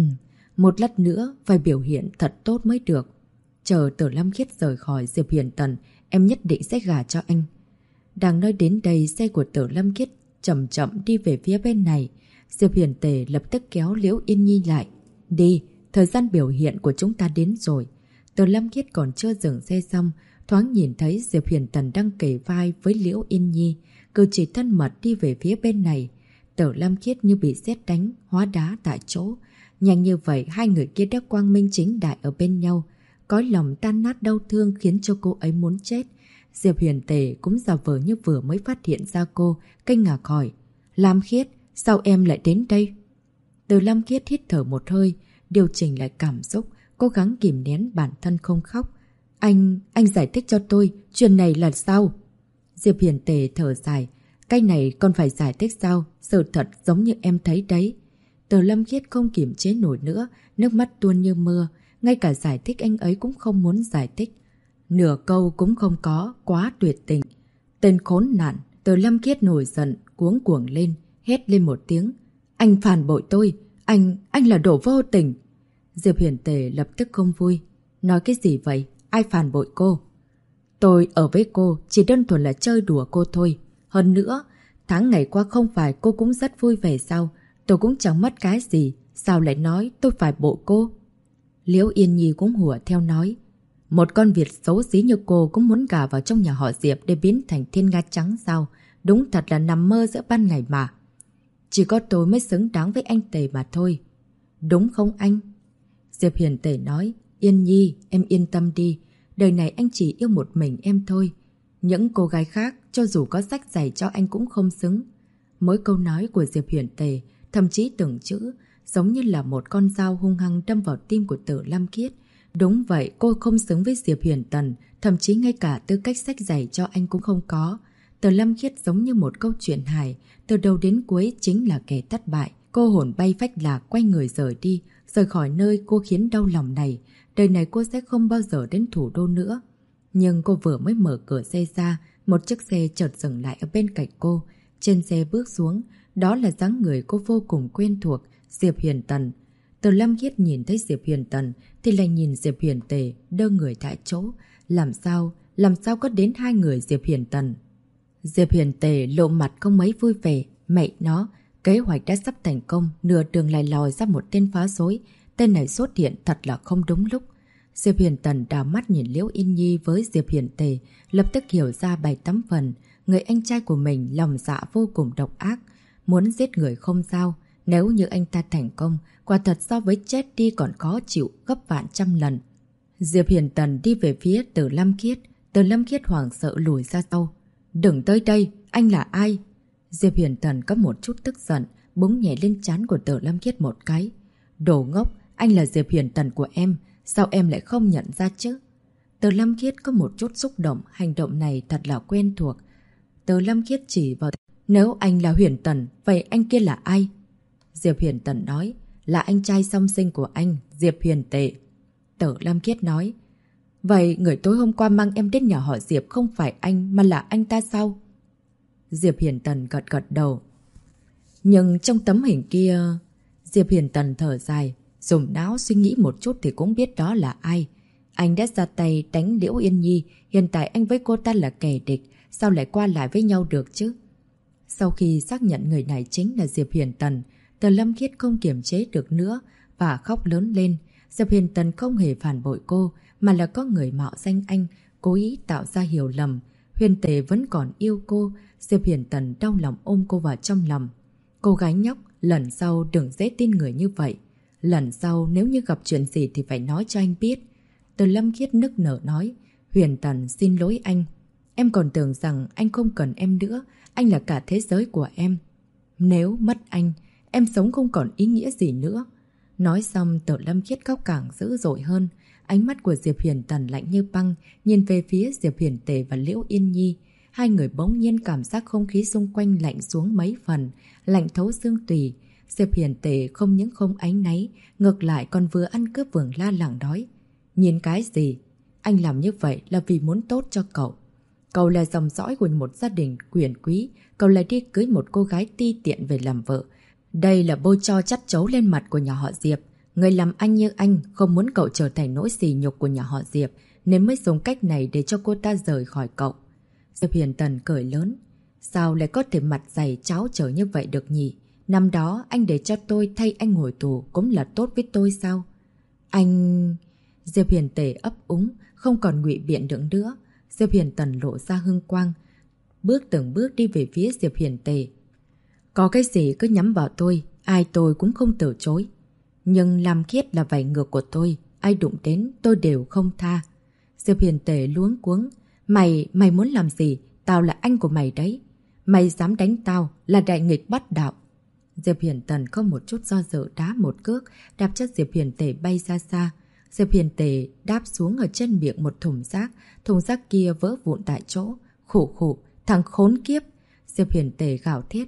một lát nữa phải biểu hiện thật tốt mới được. Chờ Tử Lâm Khiết rời khỏi Diệp Hiền Tần, em nhất định sẽ gả cho anh. Đang nói đến đây, xe của Tử Lâm Khiết chậm chậm đi về phía bên này. Diệp Hiền Tề lập tức kéo Liễu Yên Nhi lại. Đi, thời gian biểu hiện của chúng ta đến rồi. Tử Lâm Khiết còn chưa dừng xe xong, thoáng nhìn thấy Diệp Hiền Tần đang kề vai với Liễu Yên Nhi, cử chỉ thân mật đi về phía bên này. Tử Lâm Khiết như bị sét đánh, hóa đá tại chỗ. Nhanh như vậy, hai người kia đã quang minh chính đại ở bên nhau. Cõi lòng tan nát đau thương khiến cho cô ấy muốn chết. Diệp Hiền Tề cũng giả vờ như vừa mới phát hiện ra cô, kinh ngạc hỏi, Lam Khiết, sao em lại đến đây? Tử Lâm Khiết hít thở một hơi, điều chỉnh lại cảm xúc, cố gắng kìm nén bản thân không khóc. Anh giải thích cho tôi, chuyện này là sao? Diệp Hiền Tề thở dài, cái này còn phải giải thích sao? Sự thật giống như em thấy đấy. Tử Lâm Khiết không kiềm chế nổi nữa, nước mắt tuôn như mưa, ngay cả giải thích anh ấy cũng không muốn giải thích. Nửa câu cũng không có, quá tuyệt tình. Tên khốn nạn. Tử Lâm Khiết nổi giận, cuống cuồng lên, hét lên một tiếng. Anh phản bội tôi, anh là đồ vô tình. Diệp Hiền Tề lập tức không vui. Nói cái gì vậy? Ai phản bội cô? Tôi ở với cô chỉ đơn thuần là chơi đùa cô thôi. Hơn nữa, tháng ngày qua không phải cô cũng rất vui vẻ sao? Tôi cũng chẳng mất cái gì, sao lại nói tôi phải bội cô? Liễu Yên Nhi cũng hùa theo nói. Một con vịt xấu xí như cô cũng muốn gả vào trong nhà họ Diệp để biến thành thiên nga trắng sao? Đúng thật là nằm mơ giữa ban ngày mà. Chỉ có tôi mới xứng đáng với anh Tề mà thôi. Đúng không anh? Diệp Hiền Tề nói, Yên Nhi, em yên tâm đi. Đời này anh chỉ yêu một mình em thôi. Những cô gái khác, cho dù có sách giày cho anh cũng không xứng. Mỗi câu nói của Diệp Hiền Tề, thậm chí từng chữ, giống như là một con dao hung hăng đâm vào tim của Tử Lâm Khiết. Đúng vậy, cô không xứng với Diệp Huyền Tần, thậm chí ngay cả tư cách xách giày cho anh cũng không có. Từ Lâm Khiết giống như một câu chuyện hài, từ đầu đến cuối chính là kẻ thất bại. Cô hồn bay phách lạc quay người rời đi, rời khỏi nơi cô khiến đau lòng này. Đời này cô sẽ không bao giờ đến thủ đô nữa. Nhưng cô vừa mới mở cửa xe ra, một chiếc xe chợt dừng lại ở bên cạnh cô. Trên xe bước xuống, đó là dáng người cô vô cùng quen thuộc, Diệp Huyền Tần. Từ Lâm Khiết nhìn thấy Diệp Huyền Tần thì lại nhìn Diệp Huyền Tề đơ người tại chỗ. Làm sao có đến hai người Diệp Huyền Tần? Diệp Huyền Tề lộ mặt không mấy vui vẻ. Mẹ nó, kế hoạch đã sắp thành công, nửa đường lại lòi ra một tên phá rối. Tên này xuất hiện thật là không đúng lúc. Diệp Huyền Tần đào mắt nhìn Liễu Yên Nhi với Diệp Huyền Tề, lập tức hiểu ra 7-8 phần. Người anh trai của mình lòng dạ vô cùng độc ác, muốn giết người không sao. Nếu như anh ta thành công, quả thật so với chết đi còn khó chịu gấp vạn trăm lần. Diệp Huyền Tần đi về phía Từ Lâm Khiết. Từ Lâm Khiết hoảng sợ lùi ra sau. Đừng tới đây, anh là ai? Diệp Huyền Tần có một chút tức giận, búng nhẹ lên trán của Từ Lâm Khiết một cái. Đồ ngốc, anh là Diệp Huyền Tần của em, sao em lại không nhận ra chứ? Từ Lâm Khiết có một chút xúc động, hành động này thật là quen thuộc. Từ Lâm Khiết chỉ vào. Nếu anh là Huyền Tần, vậy anh kia là ai? Diệp Huyền Tần nói, là anh trai song sinh của anh, Diệp Huyền Tề. Từ Lâm Khiết nói, vậy người tối hôm qua mang em đến nhà họ Diệp không phải anh mà là anh ta sao? Diệp Huyền Tần gật gật đầu. Nhưng trong tấm hình kia... Diệp Huyền Tần thở dài, dùng não suy nghĩ một chút thì cũng biết đó là ai. Anh đã ra tay đánh Liễu Yên Nhi, hiện tại anh với cô ta là kẻ địch, sao lại qua lại với nhau được chứ? Sau khi xác nhận người này chính là Diệp Huyền Tần, Từ Lâm Khiết không kiềm chế được nữa và khóc lớn lên. Diệp Huyền Tần không hề phản bội cô, mà là có người mạo danh anh, cố ý tạo ra hiểu lầm. Huyền Tề vẫn còn yêu cô, Diệp Huyền Tần đau lòng ôm cô vào trong lòng. Cô gái nhóc, lần sau đừng dễ tin người như vậy. Lần sau nếu như gặp chuyện gì thì phải nói cho anh biết. Từ Lâm Khiết nức nở nói, Huyền Tần xin lỗi anh. Em còn tưởng rằng anh không cần em nữa, anh là cả thế giới của em. Nếu mất anh, em sống không còn ý nghĩa gì nữa. Nói xong Từ Lâm Khiết khóc càng dữ dội hơn. Ánh mắt của Diệp Huyền Tần lạnh như băng, nhìn về phía Diệp Huyền Tề và Liễu Yên Nhi. Hai người bỗng nhiên cảm giác không khí xung quanh lạnh xuống mấy phần, lạnh thấu xương tủy. Diệp Huyền Tề không những không áy náy, ngược lại còn vừa ăn cướp vừa la làng đói. Nhìn cái gì? Anh làm như vậy là vì muốn tốt cho cậu. Cậu là dòng dõi của một gia đình quyền quý, cậu lại đi cưới một cô gái ti tiện về làm vợ. Đây là bôi tro chắt chấu lên mặt của nhà họ Diệp. Người làm anh như anh không muốn cậu trở thành nỗi sỉ nhục của nhà họ Diệp, nên mới dùng cách này để cho cô ta rời khỏi cậu. Diệp Huyền Tần cười lớn. Sao lại có thể mặt dày cháo trở như vậy được nhỉ? Năm đó anh để cho tôi thay anh ngồi tù cũng là tốt với tôi sao? Anh... Diệp Huyền Tề ấp úng, không còn ngụy biện được nữa. Diệp Huyền Tần lộ ra hưng quang, từng bước đi về phía Diệp Huyền Tề. Có cái gì cứ nhắm vào tôi, ai tôi cũng không từ chối. Nhưng Lam Khiết là vảy ngược của tôi, ai đụng đến tôi đều không tha. Diệp Huyền Tề luống cuống. Mày muốn làm gì? Tao là anh của mày đấy. Mày dám đánh tao là đại nghịch bất đạo. Diệp Huyền Tần không một chút do dự đá một cước, đạp cho Diệp Huyền Tề bay ra xa. Diệp Huyền Tề đáp xuống ở chân miệng một thùng rác kia vỡ vụn tại chỗ. Khủ, thằng khốn kiếp. Diệp Huyền Tề gào thét.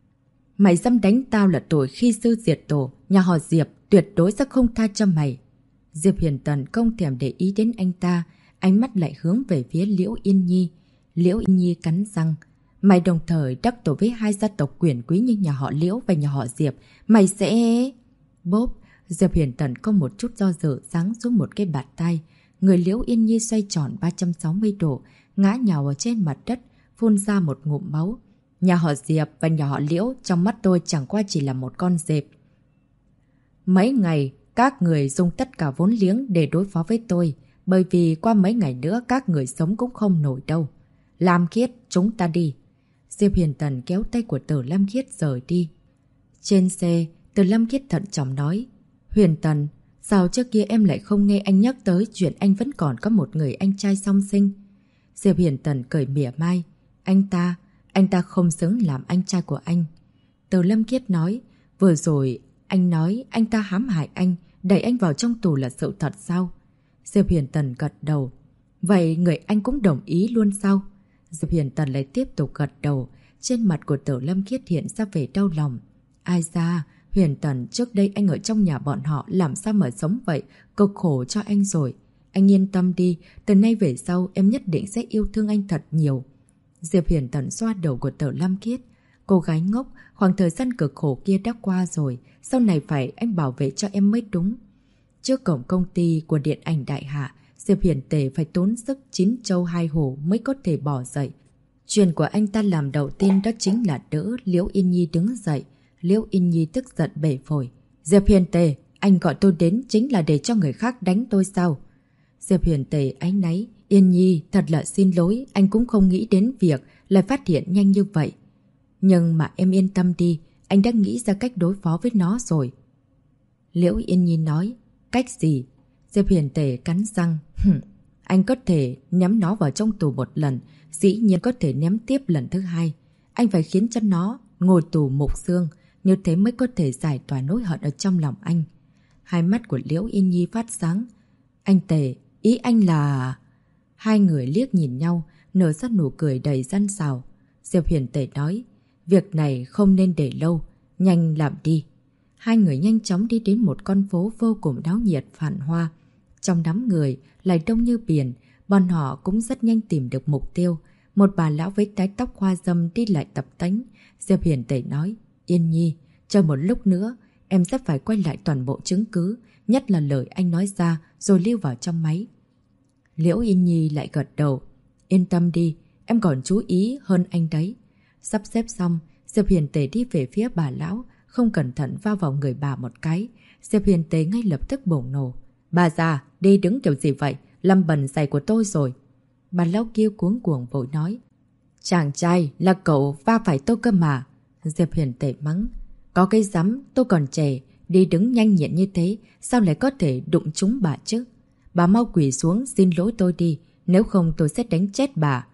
Mày dám đánh tao là tội khi sư diệt tổ, nhà họ Diệp tuyệt đối sẽ không tha cho mày. Diệp Huyền Tần không thèm để ý đến anh ta, ánh mắt lại hướng về phía Liễu Yên Nhi. Liễu Yên Nhi cắn răng. Mày đồng thời đắc tội với hai gia tộc quyền quý như nhà họ Liễu và nhà họ Diệp. Mày sẽ... Bốp! Diệp Huyền Tần có một chút do dự giáng xuống một cái bạt tay. Người Liễu Yên Nhi xoay tròn 360 độ, ngã nhào ở trên mặt đất, phun ra một ngụm máu. Nhà họ Diệp và nhà họ Liễu trong mắt tôi chẳng qua chỉ là một con dẹp. Mấy ngày, các người dùng tất cả vốn liếng để đối phó với tôi, bởi vì qua mấy ngày nữa các người sống cũng không nổi đâu. Lam Khiết, chúng ta đi. Diệp Huyền Tần kéo tay của Từ Lâm Khiết rời đi. Trên xe, Từ Lâm Khiết thận trọng nói. Huyền Tần, sao trước kia em lại không nghe anh nhắc tới chuyện anh vẫn còn có một người anh trai song sinh? Diệp Huyền Tần cười mỉa mai. Anh ta không xứng làm anh trai của anh. Từ Lâm Khiết nói. Vừa rồi anh nói anh ta hãm hại anh, đẩy anh vào trong tù là sự thật sao? Diệp Huyền Tần gật đầu. Vậy người anh cũng đồng ý luôn sao? Diệp Huyền Tần lại tiếp tục gật đầu. Trên mặt của Tử Lâm Khiết hiện ra vẻ đau lòng. Ai ra, Huyền Tần trước đây anh ở trong nhà bọn họ làm sao mà sống vậy, cực khổ cho anh rồi. Anh yên tâm đi, từ nay về sau em nhất định sẽ yêu thương anh thật nhiều. Diệp Huyền Tần xoa đầu của Tử Lâm Khiết. Cô gái ngốc, khoảng thời gian cực khổ kia đã qua rồi, sau này phải anh bảo vệ cho em mới đúng. Trước cổng công ty của điện ảnh Đại Hạ, Diệp Hiển Tề phải tốn sức 9 châu 2 hổ mới có thể bỏ dậy. Chuyện của anh ta làm đầu tiên đó chính là đỡ Liễu Yên Nhi đứng dậy. Liễu Yên Nhi tức giận bể phổi. Diệp Hiển Tề, anh gọi tôi đến chính là để cho người khác đánh tôi sao? Diệp Hiển Tề áy náy. Yên Nhi, thật là xin lỗi, anh cũng không nghĩ đến việc lại phát hiện nhanh như vậy. Nhưng mà em yên tâm đi, anh đã nghĩ ra cách đối phó với nó rồi. Liễu Yên Nhi nói. Cách gì? Diệp Hiển Tề cắn răng. Anh có thể ném nó vào trong tù một lần, dĩ nhiên có thể ném tiếp lần thứ hai. Anh phải khiến cho nó ngồi tù mục xương, như thế mới có thể giải tỏa nỗi hận ở trong lòng anh. Hai mắt của Liễu Yên Nhi phát sáng. Anh Tề, ý anh là... Hai người liếc nhìn nhau, nở ra nụ cười đầy gian xào. Diệp Hiển Tề nói, việc này không nên để lâu, nhanh làm đi. Hai người nhanh chóng đi đến một con phố vô cùng náo nhiệt phản hoa. Trong đám người lại đông như biển, bọn họ cũng rất nhanh tìm được mục tiêu. Một bà lão với tái tóc hoa râm đi lại tập tánh. Diệp Hiển Tề nói, Yên Nhi, chờ một lúc nữa, em sẽ phải quay lại toàn bộ chứng cứ, nhất là lời anh nói ra rồi lưu vào trong máy. Liễu Yên Nhi lại gật đầu. Yên tâm đi, em còn chú ý hơn anh đấy. Sắp xếp xong, Diệp Hiển Tề đi về phía bà lão, không cẩn thận va vào người bà một cái. Diệp Hiển Tề ngay lập tức bùng nổ. Bà già, đi đứng kiểu gì vậy? Lâm bẩn giày của tôi rồi. Bà lão kia cuống cuồng vội nói. Chàng trai, là cậu va phải tôi cơ mà. Diệp Hiển Tề mắng. Có cái rắm, tôi còn trẻ, đi đứng nhanh nhẹn như thế, sao lại có thể đụng trúng bà chứ? Bà mau quỳ xuống xin lỗi tôi đi, nếu không tôi sẽ đánh chết bà.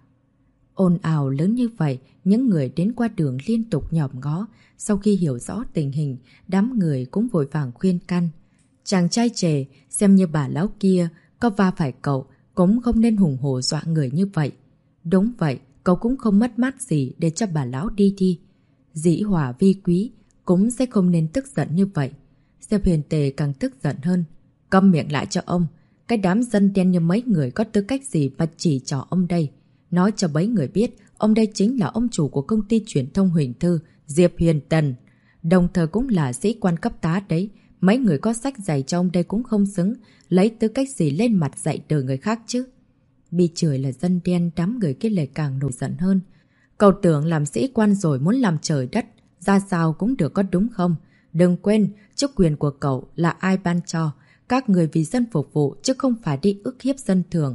Ồn ào lớn như vậy, những người đến qua đường liên tục nhòm ngó. Sau khi hiểu rõ tình hình, đám người cũng vội vàng khuyên can. Chàng trai trẻ, xem như bà lão kia, có va phải cậu, cũng không nên hùng hổ dọa người như vậy. Đúng vậy, cậu cũng không mất mát gì để cho bà lão đi đi. Dĩ hòa vi quý, cũng sẽ không nên tức giận như vậy. Diệp Hiển Tề càng tức giận hơn. Câm miệng lại cho ông. Cái đám dân đen như mấy người có tư cách gì mà chỉ trỏ ông đây. Nói cho mấy người biết, ông đây chính là ông chủ của công ty truyền thông Huỳnh Thư, Diệp Hiển Tần. Đồng thời cũng là sĩ quan cấp tá đấy. Mấy người có sách dạy cho ông đây cũng không xứng. Lấy tư cách gì lên mặt dạy đời người khác chứ? Bị chửi là dân đen, đám người kia lại càng nổi giận hơn. Cậu tưởng làm sĩ quan rồi muốn làm trời đất, ra sao cũng được có đúng không? Đừng quên, chức quyền của cậu là ai ban cho? Các người vì dân phục vụ chứ không phải đi ức hiếp dân thường.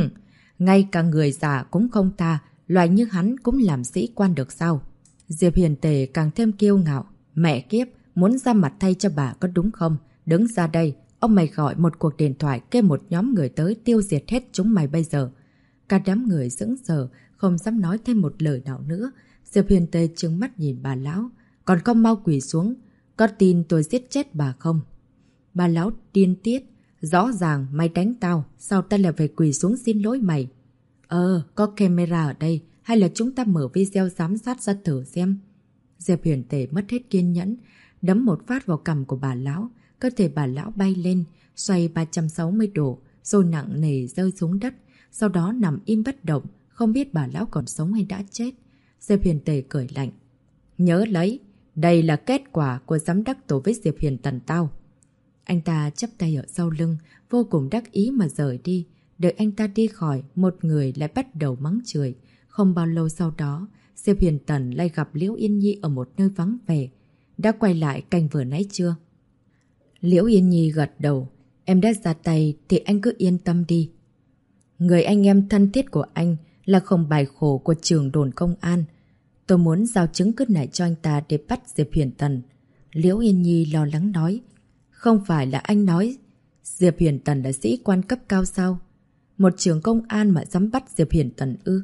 Ngay cả người già cũng không tha, loại như hắn cũng làm sĩ quan được sao? Diệp Hiển Tề càng thêm kiêu ngạo. Mẹ kiếp, muốn ra mặt thay cho bà có đúng không? Đứng ra đây, ông mày gọi một cuộc điện thoại kêu một nhóm người tới tiêu diệt hết chúng mày bây giờ. Cả đám người sững sờ, không dám nói thêm một lời nào nữa. Diệp Hiển Tề trừng mắt nhìn bà lão. Còn không mau quỳ xuống, có tin tôi giết chết bà không? Bà lão điên tiết. Rõ ràng mày đánh tao, sao ta lại phải quỳ xuống xin lỗi mày? Có camera ở đây, hay là chúng ta mở video giám sát ra thử xem? Diệp Hiển Tề mất hết kiên nhẫn, đấm một phát vào cằm của bà lão. Cơ thể bà lão bay lên, xoay 360 độ, rồi nặng nề rơi xuống đất. Sau đó nằm im bất động, không biết bà lão còn sống hay đã chết. Diệp Hiển Tề cười lạnh. Nhớ lấy, đây là kết quả của giám đắc tổ với Diệp Hiển Tần tao. Anh ta chắp tay ở sau lưng, vô cùng đắc ý mà rời đi. Đợi anh ta đi khỏi, một người lại bắt đầu mắng chửi. Không bao lâu sau đó, Diệp Hiển Tần lại gặp Liễu Yên Nhi ở một nơi vắng vẻ. Đã quay lại cảnh vừa nãy chưa? Liễu Yên Nhi gật đầu. Em đã ra tay thì anh cứ yên tâm đi. Người anh em thân thiết của anh là không bài khổ của trường đồn công an. Tôi muốn giao chứng cứ này cho anh ta để bắt Diệp Hiển Tần. Liễu Yên Nhi lo lắng nói. Không phải là anh nói Diệp Hiển Tần là sĩ quan cấp cao sao? Một trường công an mà dám bắt Diệp Hiển Tần ư?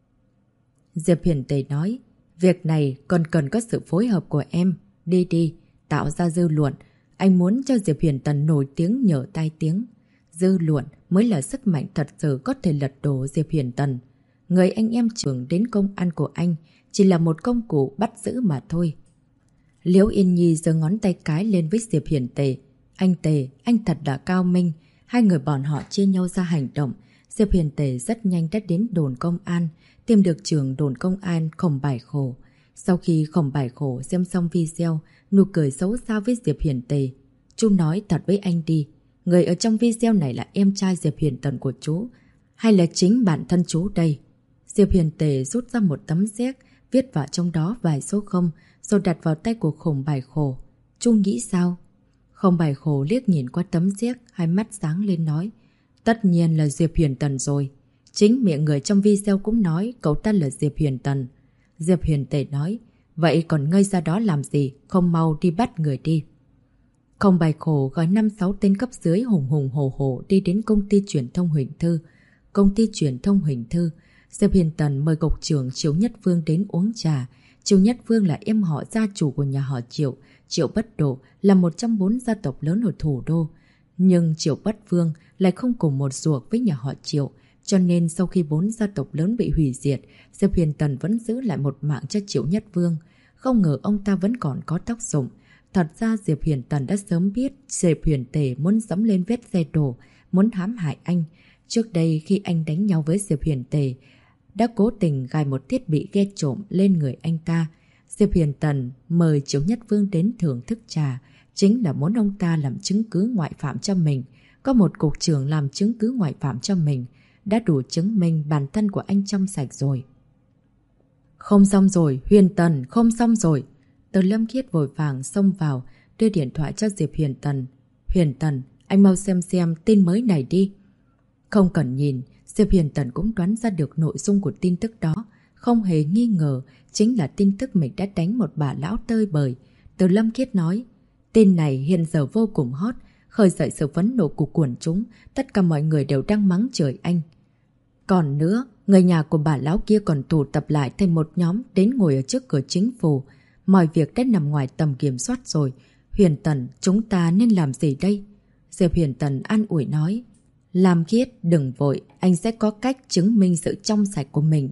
Diệp Hiển Tề nói. Việc này còn cần có sự phối hợp của em. Đi, tạo ra dư luận. Anh muốn cho Diệp Hiển Tần nổi tiếng nhờ tai tiếng. Dư luận mới là sức mạnh thật sự có thể lật đổ Diệp Huyền Tần. Người anh em trưởng đến công an của anh chỉ là một công cụ bắt giữ mà thôi. Liễu Yên Nhi giơ ngón tay cái lên với Diệp Huyền Tề. Anh Tề, anh thật là cao minh. Hai người bọn họ chia nhau ra hành động. Diệp Huyền Tề rất nhanh đã đến đồn công an, tìm được trưởng đồn công an Khổng Bài Khổ. Sau khi Khổng Bài Khổ xem xong video, nụ cười xấu xa với Diệp Huyền Tề. Chú nói thật với anh đi, người ở trong video này là em trai Diệp Huyền Tần của chú, hay là chính bản thân chú đây? Diệp Huyền Tề rút ra một tấm séc, viết vào trong đó vài số 0, rồi đặt vào tay của Khổng Bài Khổ. Chú nghĩ sao? Khổng Bài Khổ liếc nhìn qua tấm séc, hai mắt sáng lên nói. Tất nhiên là Diệp Huyền Tần rồi. Chính miệng người trong video cũng nói cậu ta là Diệp Huyền Tần. Diệp Huyền Tề nói, vậy còn ngây ra đó làm gì, không mau đi bắt người đi. Khổng Bài Khổ gói 5-6 tên cấp dưới hùng hùng hổ hổ đi đến công ty truyền thông Huỳnh Thư. Công ty truyền thông Huỳnh Thư, Diệp Huyền Tần mời cục trưởng Triệu Nhất Vương đến uống trà. Triệu Nhất Vương là em họ gia chủ của nhà họ Triệu. Triệu Bất Độ là một trong 4 gia tộc lớn ở thủ đô. Nhưng Triệu Bất Vương lại không cùng một ruột với nhà họ Triệu. Cho nên sau khi 4 gia tộc lớn bị hủy diệt, Diệp Huyền Tần vẫn giữ lại một mạng cho Triệu Nhất Vương. Không ngờ ông ta vẫn còn có tác dụng. Thật ra Diệp Huyền Tần đã sớm biết Diệp Huyền Tề muốn dẫm lên vết xe đổ, muốn hãm hại anh. Trước đây khi anh đánh nhau với Diệp Huyền Tề, đã cố tình gài một thiết bị ghe trộm lên người anh ta. Diệp Huyền Tần mời Triệu Nhất Vương đến thưởng thức trà, chính là muốn ông ta làm chứng cứ ngoại phạm cho mình. Có một cục trưởng làm chứng cứ ngoại phạm cho mình, đã đủ chứng minh bản thân của anh trong sạch rồi. Không xong rồi, Huyền Tần, không xong rồi. Từ Lâm Khiết vội vàng xông vào, đưa điện thoại cho Diệp Huyền Tần. Huyền Tần, anh mau xem tin mới này đi. Không cần nhìn, Diệp Huyền Tần cũng đoán ra được nội dung của tin tức đó. Không hề nghi ngờ, chính là tin tức mình đã đánh một bà lão tơi bời. Từ Lâm Khiết nói, tin này hiện giờ vô cùng hot, khởi dậy sự phẫn nộ của quần chúng, tất cả mọi người đều đang mắng chửi anh. Còn nữa, người nhà của bà lão kia còn tụ tập lại thành một nhóm đến ngồi ở trước cửa chính phủ. Mọi việc đã nằm ngoài tầm kiểm soát rồi. Huyền Tần, chúng ta nên làm gì đây? Diệp Huyền Tần an ủi nói. Lam Khiết, đừng vội, anh sẽ có cách chứng minh sự trong sạch của mình.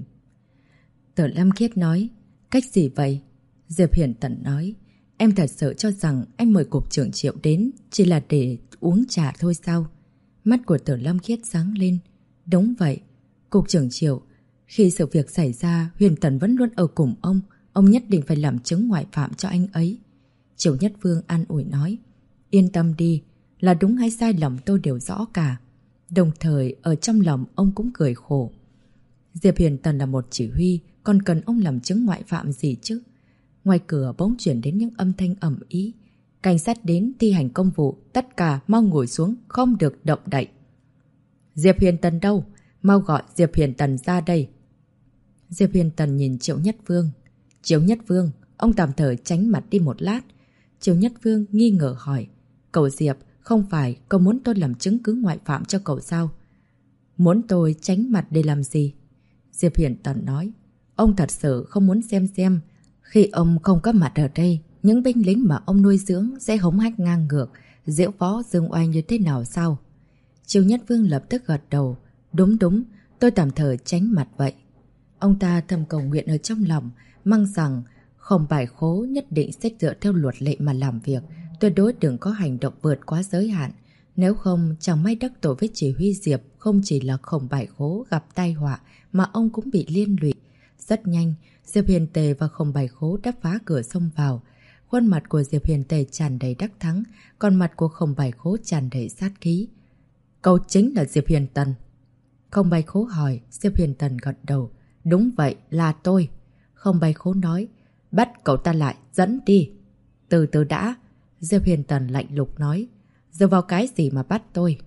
Từ Lam Khiết nói, cách gì vậy? Diệp Huyền Tần nói, em thật sự cho rằng anh mời cục trưởng Triệu đến chỉ là để uống trà thôi sao? Mắt của Từ Lam Khiết sáng lên. Đúng vậy, cục trưởng Triệu, khi sự việc xảy ra, Huyền Tần vẫn luôn ở cùng ông nhất định phải làm chứng ngoại phạm cho anh ấy. Triệu Nhất Vương an ủi nói, yên tâm đi, là đúng hay sai lòng tôi đều rõ cả. Đồng thời ở trong lòng ông cũng cười khổ. Diệp Huyền Tần là một chỉ huy, còn cần ông làm chứng ngoại phạm gì chứ? Ngoài cửa bỗng chuyển đến những âm thanh ầm ĩ. Cảnh sát đến thi hành công vụ, tất cả mau ngồi xuống, không được động đậy. Diệp Huyền Tần đâu? Mau gọi Diệp Huyền Tần ra đây. Diệp Huyền Tần nhìn Triệu Nhất Vương. Triệu Nhất Vương, ông tạm thời tránh mặt đi một lát. Triệu Nhất Vương nghi ngờ hỏi, cậu Diệp, không phải cậu muốn tôi làm chứng cứ ngoại phạm cho cậu sao? Muốn tôi tránh mặt để làm gì? Diệp Huyền Tần nói, ông thật sự không muốn xem khi ông không có mặt ở đây, những binh lính mà ông nuôi dưỡng sẽ hống hách ngang ngược, diễu võ dương oai như thế nào sao? Triệu Nhất Vương lập tức gật đầu, đúng, tôi tạm thời tránh mặt vậy. Ông ta thầm cầu nguyện ở trong lòng, mong rằng Khổng Bài Khố nhất định sẽ dựa theo luật lệ mà làm việc, tuyệt đối đừng có hành động vượt quá giới hạn. Nếu không, chẳng may đắc tội với chỉ huy Diệp, không chỉ là Khổng Bài Khố gặp tai họa mà ông cũng bị liên lụy. Rất nhanh, Diệp Huyền Tề và Khổng Bài Khố đã phá cửa xông vào. Khuôn mặt của Diệp Huyền Tề tràn đầy đắc thắng, còn mặt của Khổng Bài Khố tràn đầy sát khí. Cậu chính là Diệp Huyền Tần. Khổng Bài Khố hỏi, Diệp Huyền Tần gật đầu. Đúng vậy, là tôi. Khổng Bài Khố nói, bắt cậu ta lại, dẫn đi. Từ từ đã. Diệp Huyền Tần lạnh lùng nói, dựa vào cái gì mà bắt tôi?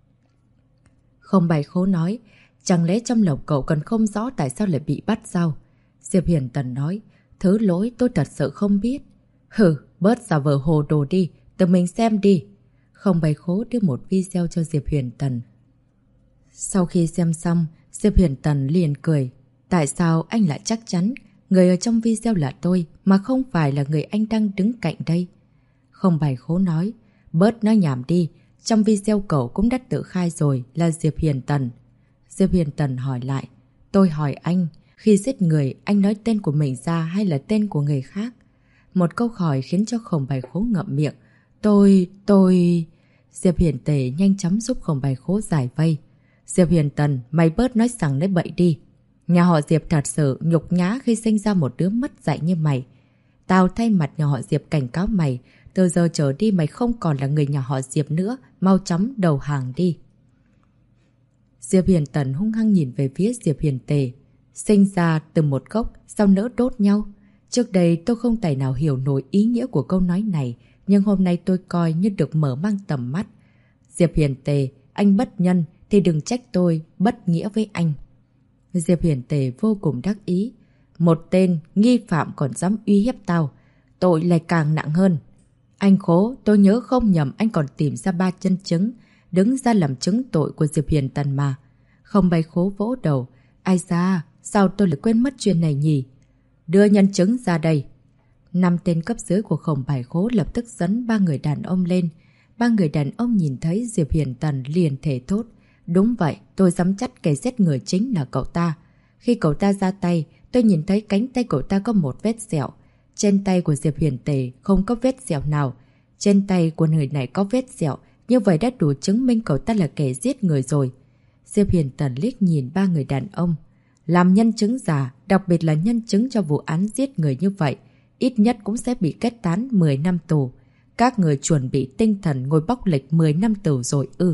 Khổng Bài Khố nói, chẳng lẽ trong lòng cậu còn không rõ tại sao lại bị bắt sao? Diệp Huyền Tần nói, thứ lỗi tôi thật sự không biết. Hừ, bớt giả vờ hồ đồ đi, tự mình xem đi. Khổng Bài Khố đưa một video cho Diệp Huyền Tần. Sau khi xem xong, Diệp Huyền Tần liền cười. Tại sao anh lại chắc chắn người ở trong video là tôi mà không phải là người anh đang đứng cạnh đây? Khổng Bài Khố nói, bớt nói nhảm đi, trong video cậu cũng đã tự khai rồi là Diệp Hiền Tần. Diệp Hiền Tần hỏi lại. Tôi hỏi anh, khi giết người anh nói tên của mình ra hay là tên của người khác? Một câu hỏi khiến cho Khổng Bài Khố ngậm miệng. Tôi... Diệp Hiền Tề nhanh chóng giúp Khổng Bài Khố giải vây. Diệp Hiền Tần, mày bớt nói sằng nói bậy đi. Nhà họ Diệp thật sự nhục nhã khi sinh ra một đứa mất dạy như mày. Tao thay mặt nhà họ Diệp cảnh cáo mày, từ giờ trở đi mày không còn là người nhà họ Diệp nữa, mau chóng đầu hàng đi. Diệp Hiền Tần hung hăng nhìn về phía Diệp Hiền Tề. Sinh ra từ một gốc, sao nỡ đốt nhau? Trước đây tôi không tài nào hiểu nổi ý nghĩa của câu nói này, nhưng hôm nay tôi coi như được mở mang tầm mắt. Diệp Hiền Tề, anh bất nhân thì đừng trách tôi bất nghĩa với anh. Diệp Hiền Tề vô cùng đắc ý. Một tên nghi phạm còn dám uy hiếp tao, tội lại càng nặng hơn. Anh Khố, tôi nhớ không nhầm anh còn tìm ra 3 nhân chứng, đứng ra làm chứng tội của Diệp Hiền Tần mà. Không Bài Khố vỗ đầu. Ai da, sao tôi lại quên mất chuyện này nhỉ? Đưa nhân chứng ra đây. 5 tên cấp dưới của Khổng Bài Khố lập tức dẫn 3 người đàn ông lên. 3 người đàn ông nhìn thấy Diệp Hiền Tần liền thể thốt. Đúng vậy, tôi dám chắc kẻ giết người chính là cậu ta. Khi cậu ta ra tay, tôi nhìn thấy cánh tay cậu ta có một vết sẹo. Trên tay của Diệp Hiền Tề không có vết sẹo nào. Trên tay của người này có vết sẹo, như vậy đã đủ chứng minh cậu ta là kẻ giết người rồi. Diệp Hiền Tần liếc nhìn 3 người đàn ông. Làm nhân chứng giả, đặc biệt là nhân chứng cho vụ án giết người như vậy, ít nhất cũng sẽ bị kết tán 10 năm tù. Các người chuẩn bị tinh thần ngồi bóc lịch 10 năm tù rồi ư?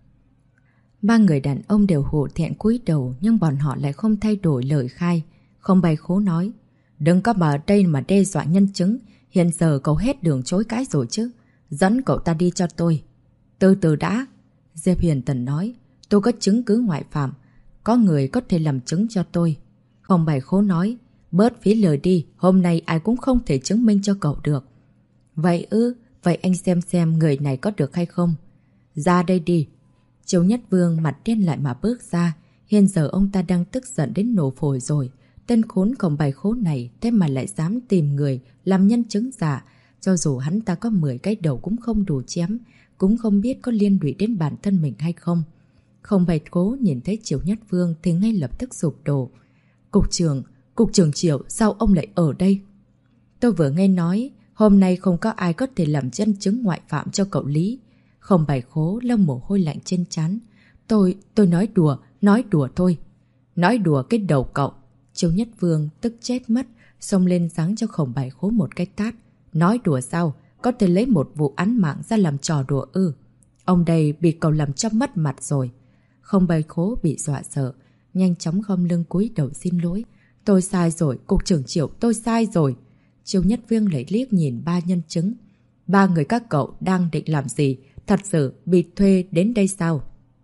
3 người đàn ông đều hổ thẹn cúi đầu, nhưng bọn họ lại không thay đổi lời khai. Không Bài Khố nói. Đừng có mà ở đây mà đe dọa nhân chứng. Hiện giờ cậu hết đường chối cãi rồi chứ. Dẫn cậu ta đi cho tôi. Từ từ đã. Diệp Hiền Tần nói. Tôi có chứng cứ ngoại phạm. Có người có thể làm chứng cho tôi. Không Bài Khố nói. Bớt phí lời đi. Hôm nay ai cũng không thể chứng minh cho cậu được. Vậy ư? Vậy anh xem người này có được hay không? Ra đây đi. Triều Nhất Vương mặt đen lại mà bước ra. Hiện giờ ông ta đang tức giận đến nổ phổi rồi. Tên khốn Khổng Bài Khố này thế mà lại dám tìm người làm nhân chứng giả. Cho dù hắn ta có 10 cái đầu cũng không đủ chém, cũng không biết có liên lụy đến bản thân mình hay không. Khổng Bài Khố nhìn thấy Triều Nhất Vương thì ngay lập tức sụp đổ. Cục trưởng Triều, sao ông lại ở đây? Tôi vừa nghe nói hôm nay không có ai có thể làm nhân chứng ngoại phạm cho cậu Lý. Khổng Bài Khố lau mồ hôi lạnh trên trán. Tôi nói đùa thôi. Nói đùa cái đầu cậu. Triều Nhất Vương tức chết mất, xông lên giáng cho Khổng Bài Khố một cái tát. Nói đùa sao? Có thể lấy một vụ án mạng ra làm trò đùa ư? Ông đây bị cậu làm cho mất mặt rồi. Khổng Bài Khố bị dọa sợ, nhanh chóng khom lưng cúi đầu xin lỗi. Tôi sai rồi, cục trưởng Triều, tôi sai rồi. Triều Nhất Vương lại liếc nhìn 3 nhân chứng. 3 người các cậu đang định làm gì? Thật sự bị thuê đến đây sao?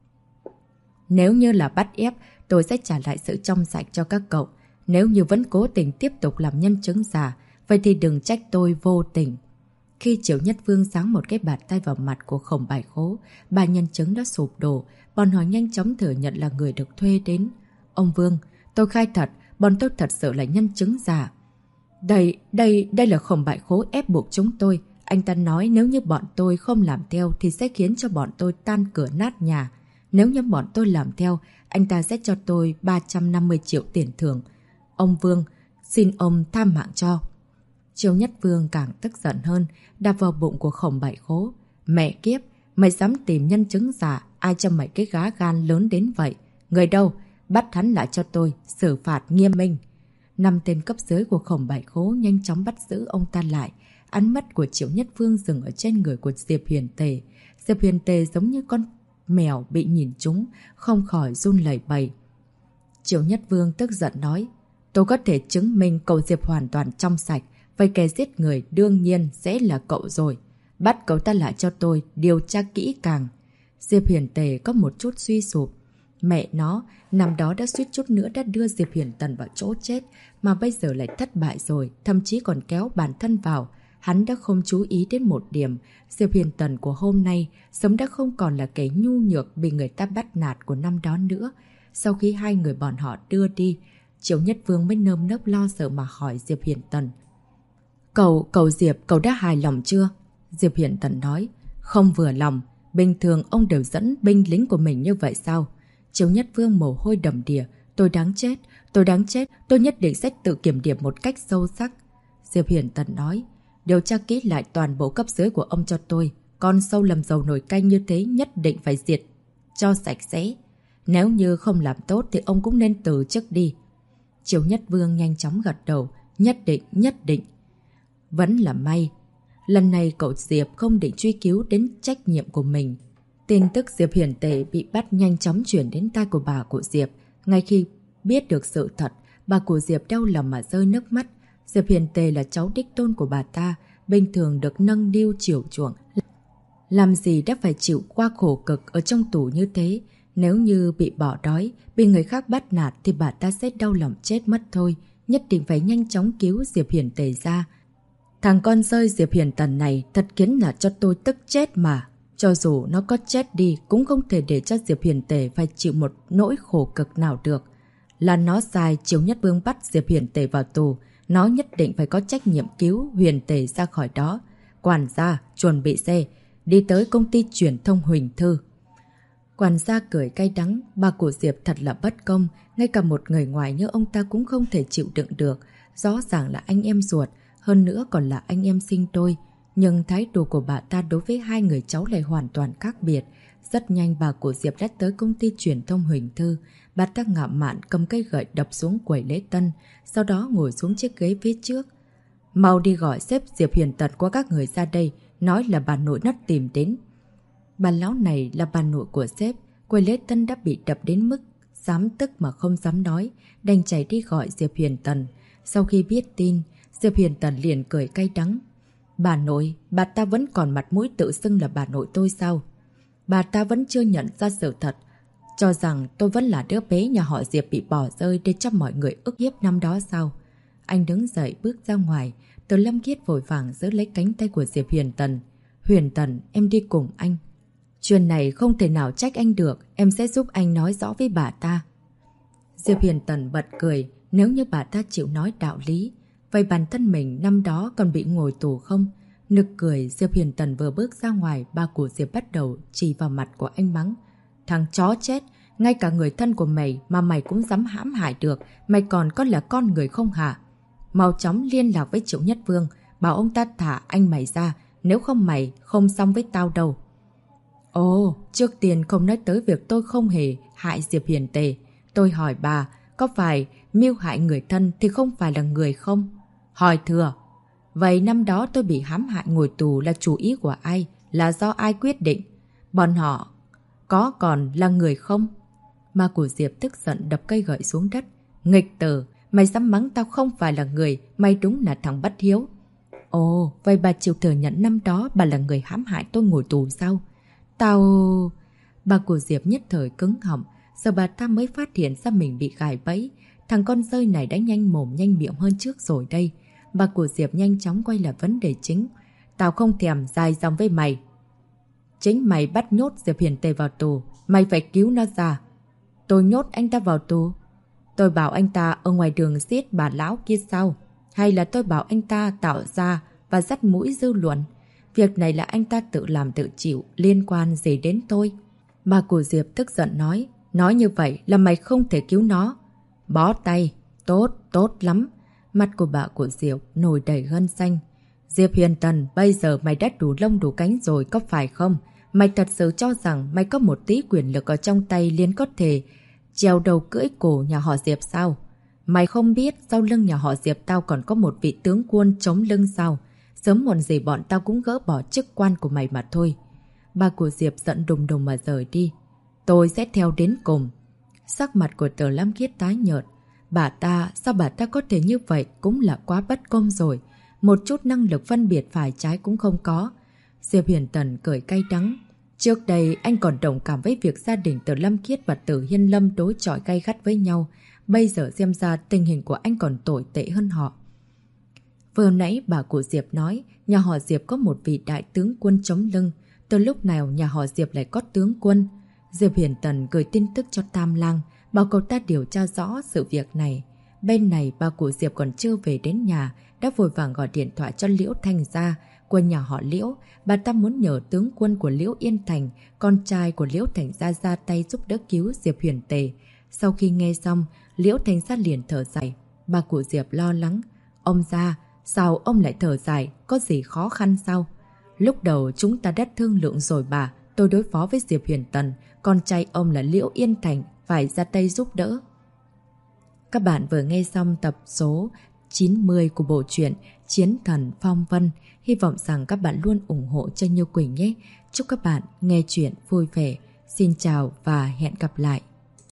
Nếu như là bắt ép, tôi sẽ trả lại sự trong sạch cho các cậu. Nếu như vẫn cố tình tiếp tục làm nhân chứng giả, vậy thì đừng trách tôi vô tình. Khi Triều Nhất Vương giáng một cái bạt tay vào mặt của Khổng Bài Khố, 3 nhân chứng đã sụp đổ. Bọn họ nhanh chóng thừa nhận là người được thuê đến. Ông Vương, tôi khai thật, bọn tôi thật sự là nhân chứng giả. Đây là Khổng Bài Khố ép buộc chúng tôi. Anh ta nói nếu như bọn tôi không làm theo thì sẽ khiến cho bọn tôi tan cửa nát nhà. Nếu như bọn tôi làm theo, anh ta sẽ cho tôi 350 triệu tiền thưởng. Ông Vương, xin ông tha mạng cho. Triều Nhất Vương càng tức giận hơn, đạp vào bụng của Khổng Bài Khố. Mẹ kiếp, mày dám tìm nhân chứng giả, ai cho mày cái gá gan lớn đến vậy? Người đâu? Bắt hắn lại cho tôi, xử phạt nghiêm minh. 5 tên cấp dưới của Khổng Bài Khố nhanh chóng bắt giữ ông ta lại. Ánh mắt của Triều Nhất Vương dừng ở trên người của Diệp Hiền Tề. Diệp Hiền Tề giống như con mèo bị nhìn trúng, không khỏi run lẩy bẩy. Triều Nhất Vương tức giận nói, tôi có thể chứng minh cậu Diệp hoàn toàn trong sạch, vậy kẻ giết người đương nhiên sẽ là cậu rồi. Bắt cậu ta lại cho tôi, điều tra kỹ càng. Diệp Hiền Tề có một chút suy sụp. Mẹ nó, năm đó đã suýt chút nữa đã đưa Diệp Hiền Tần vào chỗ chết, mà bây giờ lại thất bại rồi, thậm chí còn kéo bản thân vào. Hắn đã không chú ý đến một điểm, Diệp Hiền Tần của hôm nay sớm đã không còn là kẻ nhu nhược bị người ta bắt nạt của năm đó nữa. Sau khi 2 người bọn họ đưa đi, Triều Nhất Vương mới nơm nớp lo sợ mà hỏi Diệp Hiền Tần. Cậu Diệp, cậu đã hài lòng chưa? Diệp Hiền Tần nói, không vừa lòng. Bình thường ông đều dẫn binh lính của mình như vậy sao? Chiếu Nhất Vương mồ hôi đầm đìa. Tôi đáng chết, tôi đáng chết, tôi nhất định sẽ tự kiểm điểm một cách sâu sắc. Diệp Huyền Tần nói, điều tra kỹ lại toàn bộ cấp dưới của ông cho tôi. Con sâu lầm dầu nồi canh như thế nhất định phải diệt cho sạch sẽ. Nếu như không làm tốt thì ông cũng nên từ chức đi. Chiếu Nhất Vương nhanh chóng gật đầu, nhất định, nhất định. Vẫn là may. Lần này cậu Diệp không định truy cứu đến trách nhiệm của mình. Tin tức Diệp Huyền Tề bị bắt nhanh chóng chuyển đến tai của bà của Diệp. Ngay khi biết được sự thật, bà của Diệp đau lòng mà rơi nước mắt. Diệp Huyền Tề là cháu đích tôn của bà ta, bình thường được nâng niu chiều chuộng. Làm gì đã phải chịu qua khổ cực ở trong tù như thế. Nếu như bị bỏ đói, bị người khác bắt nạt thì bà ta sẽ đau lòng chết mất thôi. Nhất định phải nhanh chóng cứu Diệp Huyền Tề ra. Thằng con rơi Diệp Huyền Tần này thật khiến là cho tôi tức chết mà. Cho dù nó có chết đi cũng không thể để cho Diệp Huyền Tề phải chịu một nỗi khổ cực nào được. Là nó sai, Chiếu Nhất Vương bắt Diệp Huyền Tề vào tù. Nó nhất định phải có trách nhiệm cứu Huyền Tề ra khỏi đó. Quản gia, chuẩn bị xe, đi tới công ty truyền thông Huỳnh Thư. Quản gia cười cay đắng, bà của Diệp thật là bất công. Ngay cả một người ngoài như ông ta cũng không thể chịu đựng được. Rõ ràng là anh em ruột, hơn nữa còn là anh em sinh đôi. Nhưng thái độ của bà ta đối với hai người cháu lại hoàn toàn khác biệt. Rất nhanh bà của Diệp đã tới công ty truyền thông Huỳnh Thư. Bà ta ngạo mạn cầm cây gậy đập xuống quầy lễ tân, sau đó ngồi xuống chiếc ghế phía trước. Mau đi gọi sếp Diệp Huyền Tần qua các người ra đây, nói là bà nội nó tìm đến. Bà lão này là bà nội của sếp, quầy lễ tân đã bị đập đến mức dám tức mà không dám nói, đành chạy đi gọi Diệp Huyền Tần. Sau khi biết tin, Diệp Huyền Tần liền cười cay đắng. Bà nội, bà ta vẫn còn mặt mũi tự xưng là bà nội tôi sao? Bà ta vẫn chưa nhận ra sự thật, cho rằng tôi vẫn là đứa bé nhà họ Diệp bị bỏ rơi để cho mọi người ức hiếp năm đó sao? Anh đứng dậy bước ra ngoài, Từ Lâm Khiết vội vàng giữ lấy cánh tay của Diệp Huyền Tần. Huyền Tần, em đi cùng anh. Chuyện này không thể nào trách anh được, em sẽ giúp anh nói rõ với bà ta. Diệp Huyền Tần bật cười, nếu như bà ta chịu nói đạo lý, vậy bản thân mình năm đó còn bị ngồi tù không? Nực cười, Diệp Huyền Tần vừa bước ra ngoài, ba của Diệp bắt đầu chỉ vào mặt của anh mắng. Thằng chó chết, ngay cả người thân của mày mà mày cũng dám hãm hại được, mày còn có là con người không hả? Mau chóng liên lạc với Triệu Nhất Vương, bảo ông ta thả anh mày ra, nếu không mày không xong với tao đâu. Ồ, trước tiên không nói tới việc tôi không hề hại Diệp Huyền Tề. Tôi hỏi bà, có phải mưu hại người thân thì không phải là người không? Hỏi thừa. Vậy năm đó tôi bị hãm hại ngồi tù là chủ ý của ai? Là do ai quyết định? Bọn họ có còn là người không? Ma của Diệp tức giận đập cây gậy xuống đất. Nghịch tử, mày dám mắng tao không phải là người, mày đúng là thằng bất hiếu. Ồ, vậy bà chịu thừa nhận năm đó bà là người hãm hại tôi ngồi tù sao? Tao... Bà của Diệp nhất thời cứng họng, giờ bà ta mới phát hiện ra mình bị gài bẫy. Thằng con rơi này đã nhanh mồm nhanh miệng hơn trước rồi đây. Bà của Diệp nhanh chóng quay lại vấn đề chính. Tao không thèm dài dòng với mày. Chính mày bắt nhốt Diệp Huyền Tề vào tù, mày phải cứu nó ra. Tôi nhốt anh ta vào tù? Tôi bảo anh ta ở ngoài đường giết bà lão kia sao? Hay là tôi bảo anh ta tạo ra và dắt mũi dư luận? Việc này là anh ta tự làm tự chịu, liên quan gì đến tôi? Bà của Diệp tức giận nói. Nói như vậy là mày không thể cứu nó. Bó tay. Tốt, tốt lắm. Mặt của bà của Diệp nổi đầy gân xanh. Diệp Huyền Tần, bây giờ mày đã đủ lông đủ cánh rồi có phải không? Mày thật sự cho rằng mày có một tí quyền lực ở trong tay liền có thể treo đầu cưỡi cổ nhà họ Diệp sao? Mày không biết sau lưng nhà họ Diệp tao còn có một vị tướng quân chống lưng sao? Sớm muộn gì bọn tao cũng gỡ bỏ chức quan của mày mà thôi. Bà của Diệp giận đùng đùng mà rời đi. Tôi sẽ theo đến cùng. Sắc mặt của Từ Lam Khiết tái nhợt. Sao bà ta có thể như vậy cũng là quá bất công rồi. Một chút năng lực phân biệt phải trái cũng không có. Diệp Huyền Tần cười cay đắng. Trước đây anh còn đồng cảm với việc gia đình Từ Lam Khiết và Từ Hiên Lâm đối chọi gay gắt với nhau. Bây giờ xem ra tình hình của anh còn tồi tệ hơn họ. Vừa nãy bà của Diệp nói nhà họ Diệp có một vị đại tướng quân chống lưng. Từ lúc nào nhà họ Diệp lại có tướng quân? Diệp Huyền Tần gửi tin tức cho Tam Lang, bảo cậu ta điều tra rõ sự việc này. Bên này bà cụ Diệp còn chưa về đến nhà, đã vội vàng gọi điện thoại cho Liễu Thành gia của nhà họ Liễu. Bà ta muốn nhờ tướng quân của Liễu Yên Thành, con trai của Liễu Thành gia ra tay giúp đỡ cứu Diệp Huyền Tề. Sau khi nghe xong, Liễu Thành gia liền thở dài. Bà cụ Diệp lo lắng. Ông gia, sao ông lại thở dài? Có gì khó khăn sao? Lúc đầu chúng ta đã thương lượng rồi bà. Tôi đối phó với Diệp Huyền Tần, con trai ông là Liễu Yên Thành, phải ra tay giúp đỡ. Các bạn vừa nghe xong tập số 90 của bộ truyện Chiến Thần Phong Vân. Hy vọng rằng các bạn luôn ủng hộ cho Như Quỳnh nhé. Chúc các bạn nghe chuyện vui vẻ. Xin chào và hẹn gặp lại.